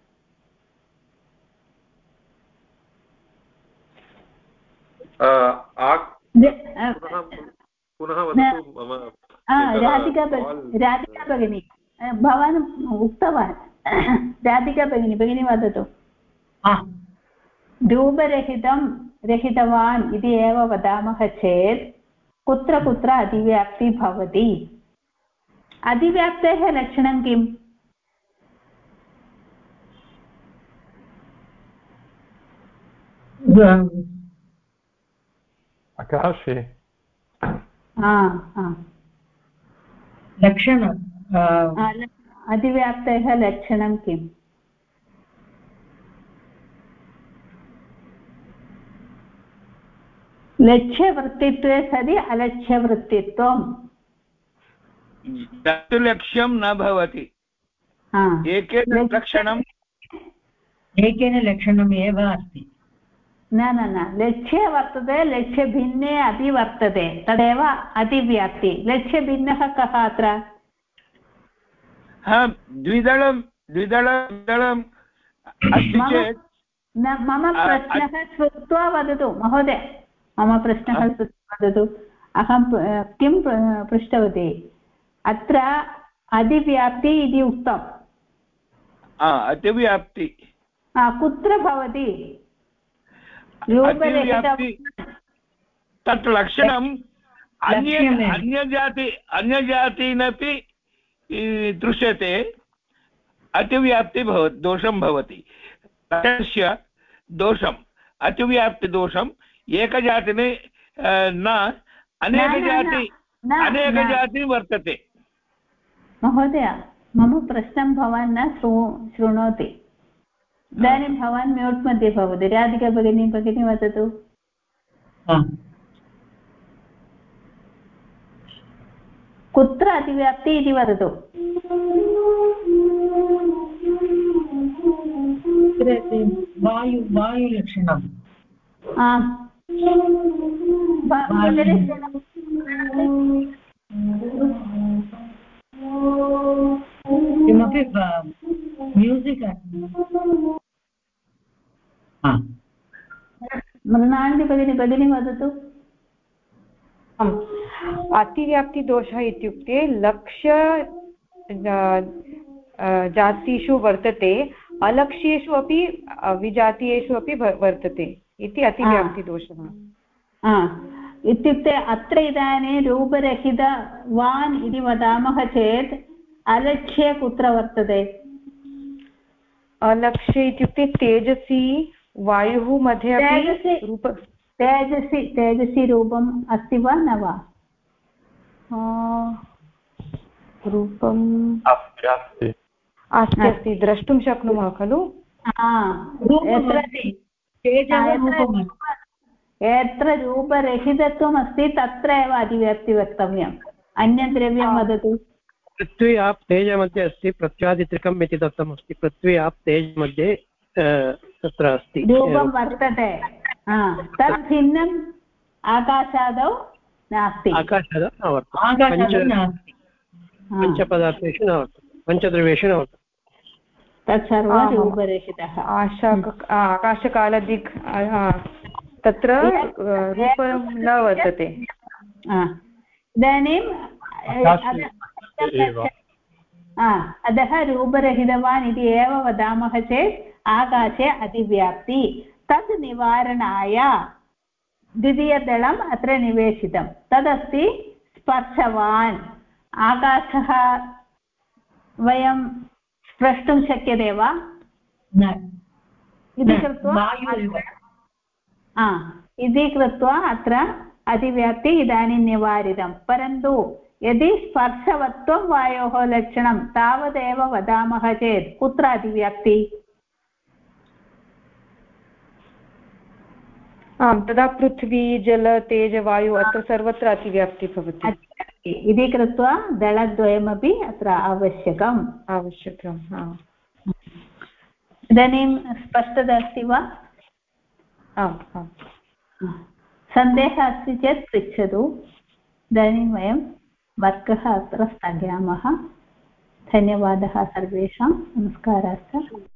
पुनः वदतु मम
राधिका भगिनी भवान् उक्तवान् राधिका भगिनी वदतु रहितवान् इति एव वदामः चेत् कुत्र कुत्र अधिव्याप्तिः भवति अधिव्याप्तेः लक्षणं किम्
आकाशे
लक्षणम्
अधिव्याप्तेः लक्षणं किम् लक्ष्यवृत्तित्वे सति अलक्ष्यवृत्तित्वम्
तत् लक्ष्यं न भवति एकेन लक्षणम् एव अस्ति
न लक्ष्ये वर्तते लक्ष्यभिन्ने अपि वर्तते तदेव अतिव्याप्ति लक्ष्यभिन्नः कः अत्र
द्विदलम् अस्ति चेत्
मम प्रश्नः श्रुत्वा वदतु महोदय मम प्रश्नः श्रुत्वा वदतु अहं किं पृष्टवती अत्र अधिव्याप्ति इति उक्तम्
अतिव्याप्ति
कुत्र भवति
तत् लक्षणम् अन्यजातीनपि दृश्यते अतिव्याप्ति दोषं भवति तस्य दोषम् अतिव्याप्तिदोषम् एकजातिने न अनेकजाति वर्तते
महोदय मम प्रश्नं भवान् न शृणोति इदानीं भवान् म्यूट् मध्ये भवति राधिका भगिनी वदतु कुत्र अतिव्याप्ति इति वदतु
वायुलक्षणं किमपि म्यूसिक्
मृणालिनी भगिनी वदतु
अतिव्याप्तिदोषः इत्युक्ते लक्ष्य जातिषु वर्तते अलक्ष्येषु अपि विजातीयेषु अपि वर्तते इति अतिव्याप्तिदोषः
इत्युक्ते अत्र इदानीं रूपरहितवान् इति वदामः चेत् अलक्ष्ये कुत्र वर्तते
अलक्ष्ये इत्युक्ते तेजसी वायुः मध्ये अपि
तेजसी रूपम् अस्ति वा न वा
रूपम् अस्ति द्रष्टुं शक्नुमः खलु
यत्र रूपरहितत्वम् अस्ति तत्र एव अधिव्याप्ति वक्तव्यम् अन्यद्रव्यं वदतु
पृथ्वी आप तेज मध्ये अस्ति प्रत्यादित्रिकम् इति दत्तमस्ति पृथ्वी आप तेज मध्ये तत्र अस्ति
रूपं वर्तते तद् भिन्नम् आकाशादौ नास्ति
आकाशादौ न वर्तते पञ्चपदार्थेषु न वर्तते पञ्चद्रव्येषु न वर्तते
तत्सर्वं रूपरहितः
आकाशकालदिक् तत्र रूपं न वर्तते
इदानीं अतः रूपरहितवान् इति एव वदामः चेत् आकाशे अधिव्याप्ति तत् निवारणाय द्वितीयदलम् अत्र निवेशितं तदस्ति स्पर्शवान् आकाशः वयं स्प्रष्टुं शक्यते वा इति कृत्वा अत्र अतिव्याप्ति इदानीं निवारितं परन्तु यदि स्पर्शवत्वं वायोः लक्षणं तावदेव वदामः चेत् कुत्र अतिव्याप्ति
आम् तदा पृथ्वी जल तेज वायु अत्र सर्वत्र अतिव्याप्ति भवति
इति कृत्वा दलद्वयमपि अत्र आवश्यकम् इदानीं स्पष्टता अस्ति वा
आम् आम्
सन्देहः अस्ति चेत् पृच्छतु इदानीं वयं वर्गः अत्र स्थगयामः धन्यवादः सर्वेषां नमस्काराः